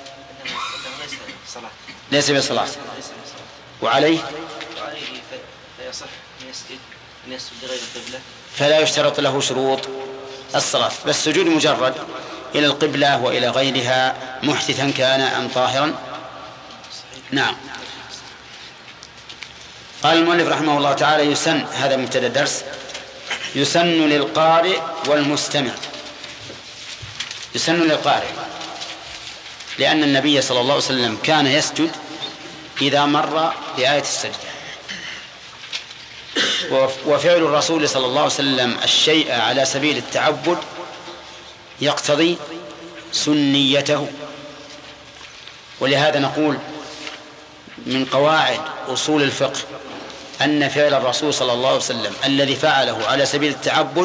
ليس بصلاة وعليه فيصح أن يسجد أن يسجد لغير القبلة، فلا يشترط له شروط الصلاة، بس سجود مجرد إلى القبلة وإلى غيرها محدثا كان أم طاهرا. نعم. قال المؤلف رحمه الله تعالى يسن، هذا مبتدأ الدرس، يسن للقارئ والمستمع. يسن للقارئ لأن النبي صلى الله عليه وسلم كان يسجد إذا مر بآية السجدة، وفعل الرسول صلى الله عليه وسلم الشيء على سبيل التعبد يقتضي سنيته. ولهذا نقول من قواعد أصول الفقه أن فعل الرسول صلى الله عليه وسلم الذي فعله على سبيل التعبد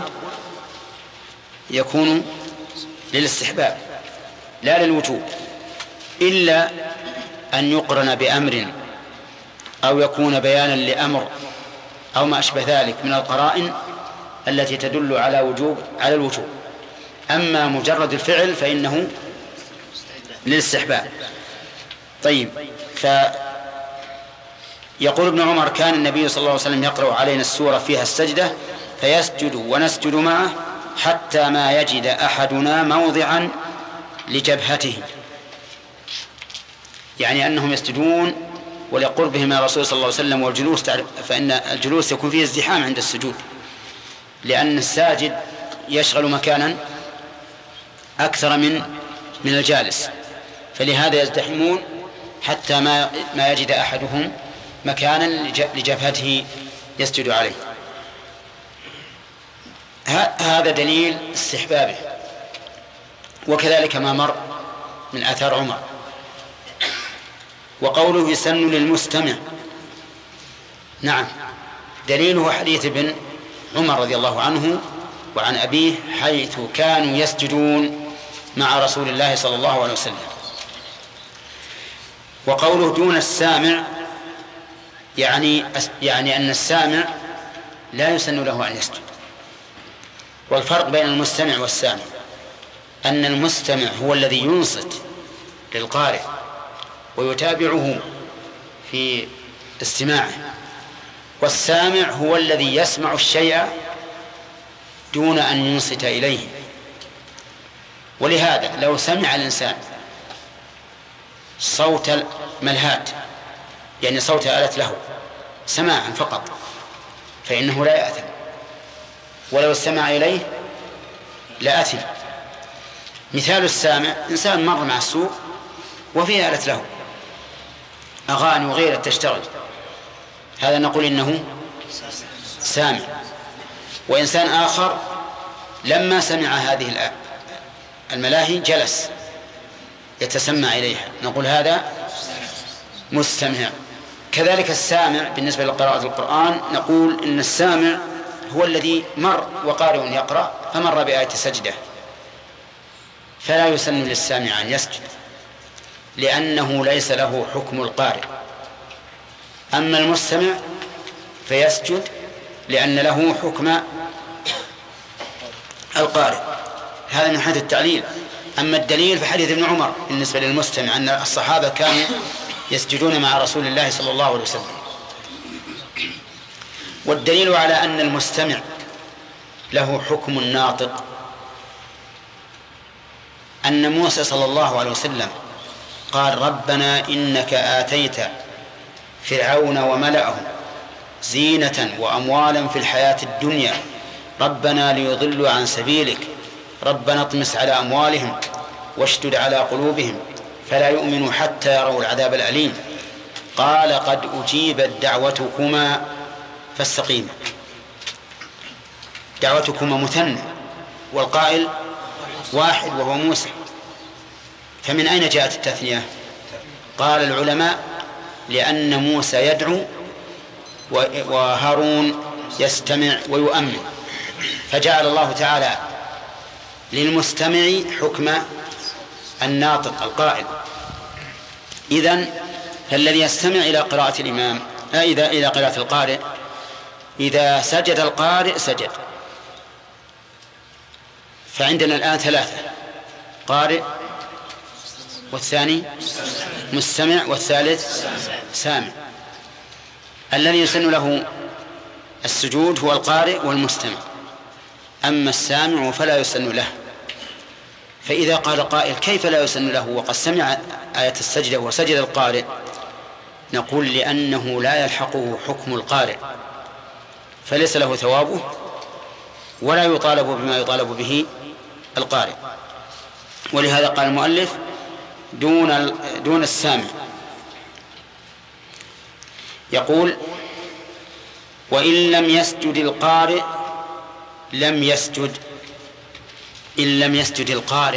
يكون للاستحباب لا للوجوب، إلا أن يقرن بأمر أو يكون بيانا لأمر أو ما أشبه ذلك من القرائن التي تدل على وجوب على الوجوب. أما مجرد الفعل فإنه للاستحباب. طيب، فيقول ابن عمر كان النبي صلى الله عليه وسلم يقرأ علينا السورة فيها السجدة فيسجد ونسجد معه حتى ما يجد أحدنا موضعا لجبهته، يعني أنهم يسجدون ولقربهم من الرسول صلى الله عليه وسلم والجلوس، فإن الجلوس يكون فيه ازدحام عند السجود، لأن الساجد يشغل مكانا أكثر من من الجالس، فلهذا يزدحمون حتى ما ما يجد أحدهم مكانا لجبهته يسجد عليه. هذا دليل استحبابه، وكذلك ما مر من آثار عمر. وقوله يسن للمستمع، نعم دليله حديث ابن عمر رضي الله عنه وعن أبيه حيث كانوا يسجدون مع رسول الله صلى الله عليه وسلم. وقوله دون السامع يعني يعني أن السامع لا يسن له أن يسجد. والفرق بين المستمع والسامع أن المستمع هو الذي ينصت للقارئ ويتابعه في استماعه، والسامع هو الذي يسمع الشيء دون أن ينصت إليه. ولهذا لو سمع الإنسان صوت ملهات، يعني صوت آلة له سماعا فقط، فإنه لا يأثم، ولو استمع إليه لا أثم. مثال السامع إنسان مر مع السوق وفيه آلة له أغاني وغيرها تشتغل، هذا نقول إنه سامع. وإنسان آخر لما سمع هذه الملاهي جلس يتسمع إليها، نقول هذا مستمع. كذلك السامع بالنسبة لقراءة القرآن نقول إن السامع هو الذي مر وقارئ يقرأ فمر بآية سجدة، فلا يسن للسامع أن يسجد لأنه ليس له حكم القارئ. أما المستمع فيسجد لأن له حكم القارئ. هذا من حيث التعليل. أما الدليل فحديث ابن عمر بالنسبة للمستمع أن الصحابة كانوا يسجدون مع رسول الله صلى الله عليه وسلم. والدليل على أن المستمع له حكم الناطق أن موسى صلى الله عليه وسلم قال ربنا إنك آتيت فرعون وملأه زينة وأموالا في الحياة الدنيا ربنا ليضلوا عن سبيلك ربنا اطمس على أموالهم واشدد على قلوبهم فلا يؤمنوا حتى يروا العذاب الأليم قال قد أجيبت دعوتكما فاستقيما. دعوتكما مثنى والقائل واحد وهو موسى، فمن أين جاءت التثنية؟ قال العلماء لأن موسى يدعو وهارون يستمع ويؤمن، فجعل الله تعالى للمستمع حكم الناطق القائل. إذن فالذي يستمع إلى قراءة الإمام إذا إلى قراءة القارئ إذا سجد القارئ سجد. فعندنا الآن ثلاثة: قارئ، والثاني مستمع، والثالث سامع. الذي يسن له السجود هو القارئ والمستمع، أما السامع فلا يسن له. فإذا قال قائل كيف لا يسن له وقد سمع آية السجدة وسجد القارئ؟ نقول لأنه لا يلحقه حكم القارئ فليس له ثوابه ولا يطالب بما يطالب به القارئ. ولهذا قال المؤلف دون دون السامع. يقول وإن لم يسجد القارئ لم يسجد. إن لم يسجد القارئ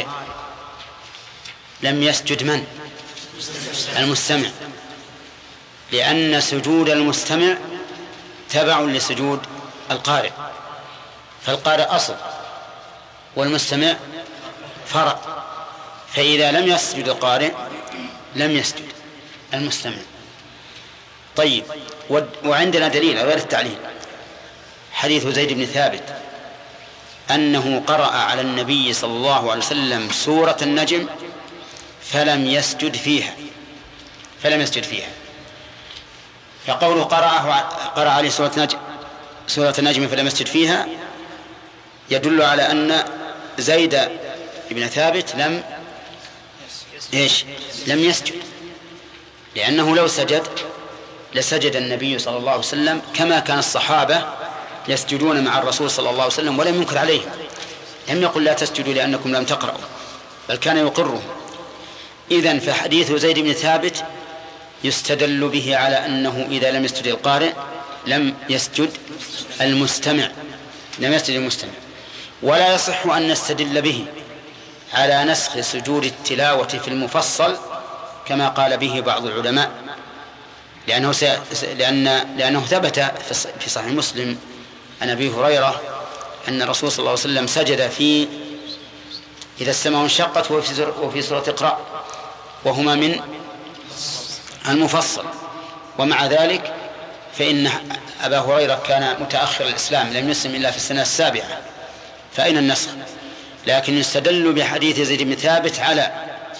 لم يسجد من؟ المستمع، لأن سجود المستمع تبع لسجود القارئ، فالقارئ أصل والمستمع فرع، فإذا لم يسجد القارئ لم يسجد المستمع. طيب، وعندنا دليل غير التعليل، حديث زيد بن ثابت أنه قرأ على النبي صلى الله عليه وسلم سورة النجم فلم يسجد فيها فلم يسجد فيها فقوله قرأه قرأ عليه سورة النجم سورة النجم فلم يسجد فيها يدل على أن زيد بن ثابت لم إيش لم يسجد، لأنه لو سجد لسجد النبي صلى الله عليه وسلم كما كان الصحابة يسجدون مع الرسول صلى الله عليه وسلم ولم ينكر عليهم، لم يقل لا تسجدوا لأنكم لم تقرأوا، بل كان يقرهم. إذن فحديث زيد بن ثابت يستدل به على أنه إذا لم يسجد القارئ لم يسجد المستمع لم يسجد المستمع. ولا يصح أن نستدل به على نسخ سجود التلاوة في المفصل كما قال به بعض العلماء، لأنه, س... لأن... لأنه ثبت في صحيح مسلم عن أبي هريرة أن الرسول صلى الله عليه وسلم سجد في إذا السماء انشقت وفي سورة اقرأ، وهما من المفصل. ومع ذلك فإن أبا هريرة كان متأخر الإسلام، لم يسلم إلا في السنة السابعة، فأين النسخ؟ لكن يستدل بحديث زيد بن ثابت على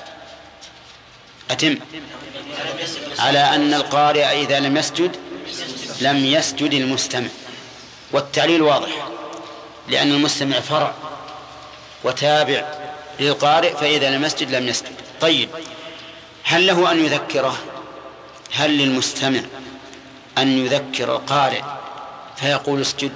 أتم على أن القارئ إذا لم يسجد لم يسجد المستمع، والتعليل واضح، لأن المستمع فرع وتابع للقارئ، فإذا لم يسجد لم يسجد. طيب، هل له أن يذكره؟ هل للمستمع أن يذكر القارئ فيقول اسجد؟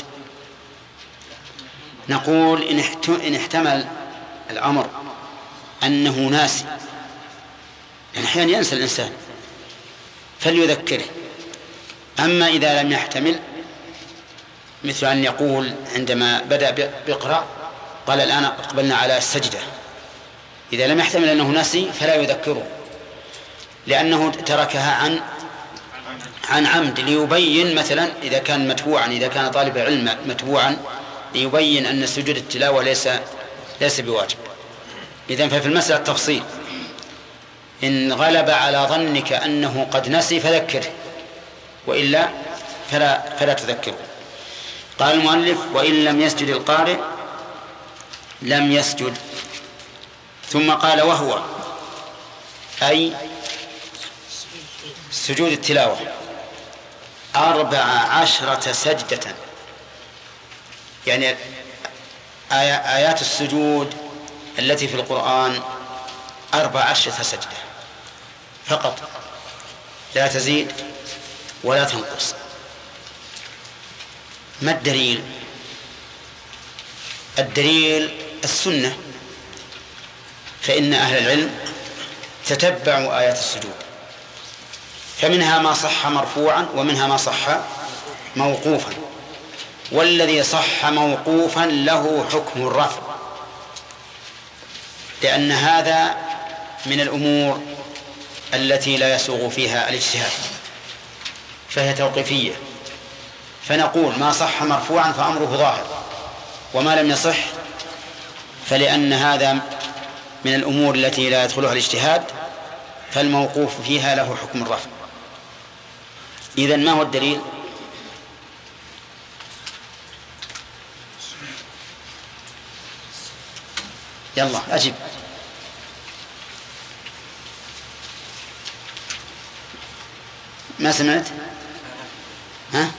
نقول إن احتمل الأمر أنه ناسي، يعني أحيانا ينسى الإنسان فليذكره. أما إذا لم يحتمل، مثل أن يقول عندما بدأ بيقرأ قال الآن أقبلنا على السجدة، إذا لم يحتمل أنه ناسي فلا يذكره، لأنه تركها عن عن عمد، ليبين مثلا إذا كان متبوعا إذا كان طالب علم متبوعا ليبين أن سجود التلاوة ليس ليس بواجب. إذن ففي المسألة تفصيل، إن غلب على ظنك أنه قد نسي فذكره، وإلا فلا, فلا تذكره. قال المؤلف وإن لم يسجد القارئ لم يسجد. ثم قال وهو أي سجود التلاوة أربع عشرة سجدة، يعني آيات السجود التي في القرآن أربع عشرة سجدة فقط، لا تزيد ولا تنقص. ما الدليل؟ الدليل السنة، فإن أهل العلم تتبعوا آيات السجود، فمنها ما صح مرفوعا ومنها ما صح موقوفا، والذي صح موقوفا له حكم الرفع، لأن هذا من الأمور التي لا يسوغ فيها الاجتهاد، فهي توقيفية، فنقول ما صح مرفوعا فأمره ظاهر، وما لم يصح فلأن هذا من الأمور التي لا يدخلها الاجتهاد فالموقوف فيها له حكم الرفع. إذن ما هو الدليل؟ يلا أجب. ما سمعت؟ ها؟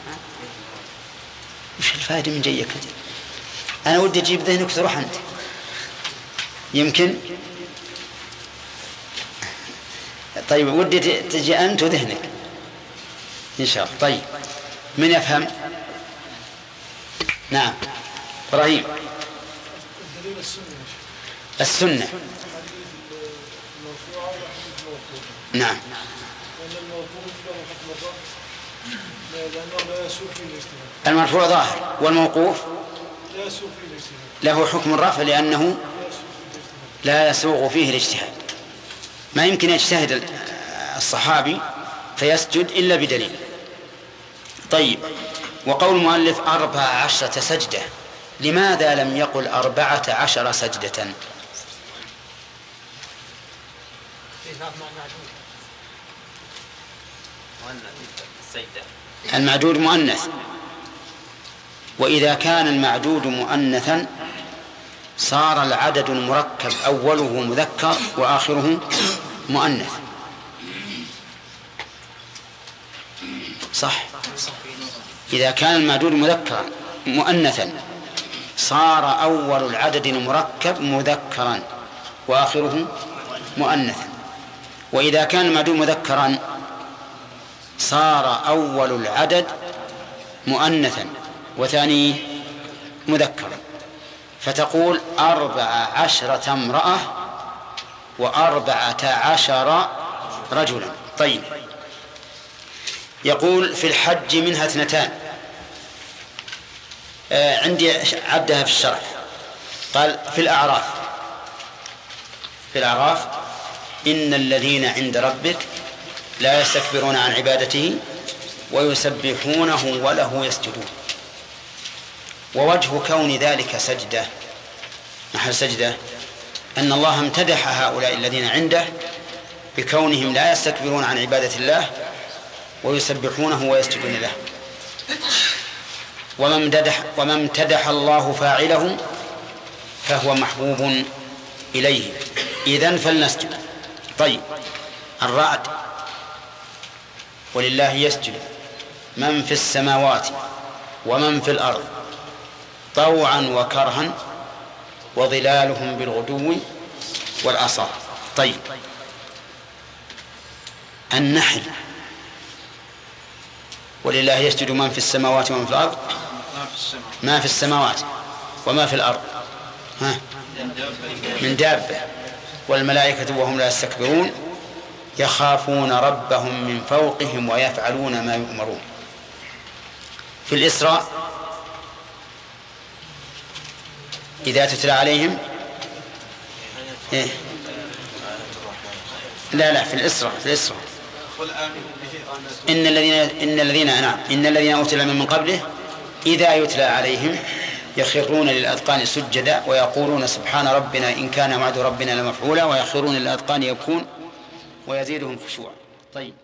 وش الفائدة من جيك؟ أنا ودي أجيب ذهنك تروح أنت، يمكن. طيب ودي تجي أنت وذهنك إن شاء الله. طيب من يفهم؟ نعم إبراهيم. السنة نعم المرفوع ظاهر، والموقوف لا يسوغ فيه الاجتهاد، له حكم الرفع لأنه لا يسوغ فيه الاجتهاد. ما يمكن يجتهد الصحابي فيسجد إلا بدليل. طيب، وقول المؤلف أربع عشرة سجدة، لماذا لم يقل أربعة عشر سجدة؟ المعدود مؤنث، وإذا كان المعدود مؤنثا صار العدد المركب أوله مذكر وآخره مؤنث، صح؟ إذا كان المعدود مذكرا مؤنثا صار أول العدد المركب مذكرا وآخره مؤنثا، وإذا كان المعدود مذكرا صار أول العدد مؤنثا وثانيه مذكرا، فتقول أربع عشرة امرأة وأربعة عشر رجلا. طيب، يقول في الحج منها اثنتان، آه عندي عدها في الشرح، قال في الأعراف في الأعراف إن الذين عند ربك لا يستكبرون عن عبادته ويسبحونه وله يسجدون. ووجه كون ذلك سجدة محل سجدة أن الله امتدح هؤلاء الذين عنده بكونهم لا يستكبرون عن عبادة الله ويسبحونه ويسجدون له. وما امتدح, وما امتدح الله فاعله فهو محبوب إليه، إذن فلنسجد. طيب، الرعد ولله يسجد من في السماوات ومن في الأرض طوعا وكرها وظلالهم بالغدو والآصال. طيب، النحل ولله يسجد من في السماوات ومن في الأرض، ما في السماوات وما في الأرض ها من دابة، والملائكة وهم لا يستكبرون يخافون ربهم من فوقهم ويفعلون ما يؤمرون. في الإسراء إذا تتلى عليهم إيه؟ لا لا في الإسراء في الإسراء إن الذين إن الذين نعم إن الذين أوتوا العلم من قبله إذا يتلى عليهم يخرون للأذقان سجدا ويقولون سبحان ربنا إن كان وعد ربنا لمفعولا ويخرون للأذقان يبكون ويزيدهم خشوعا. طيب،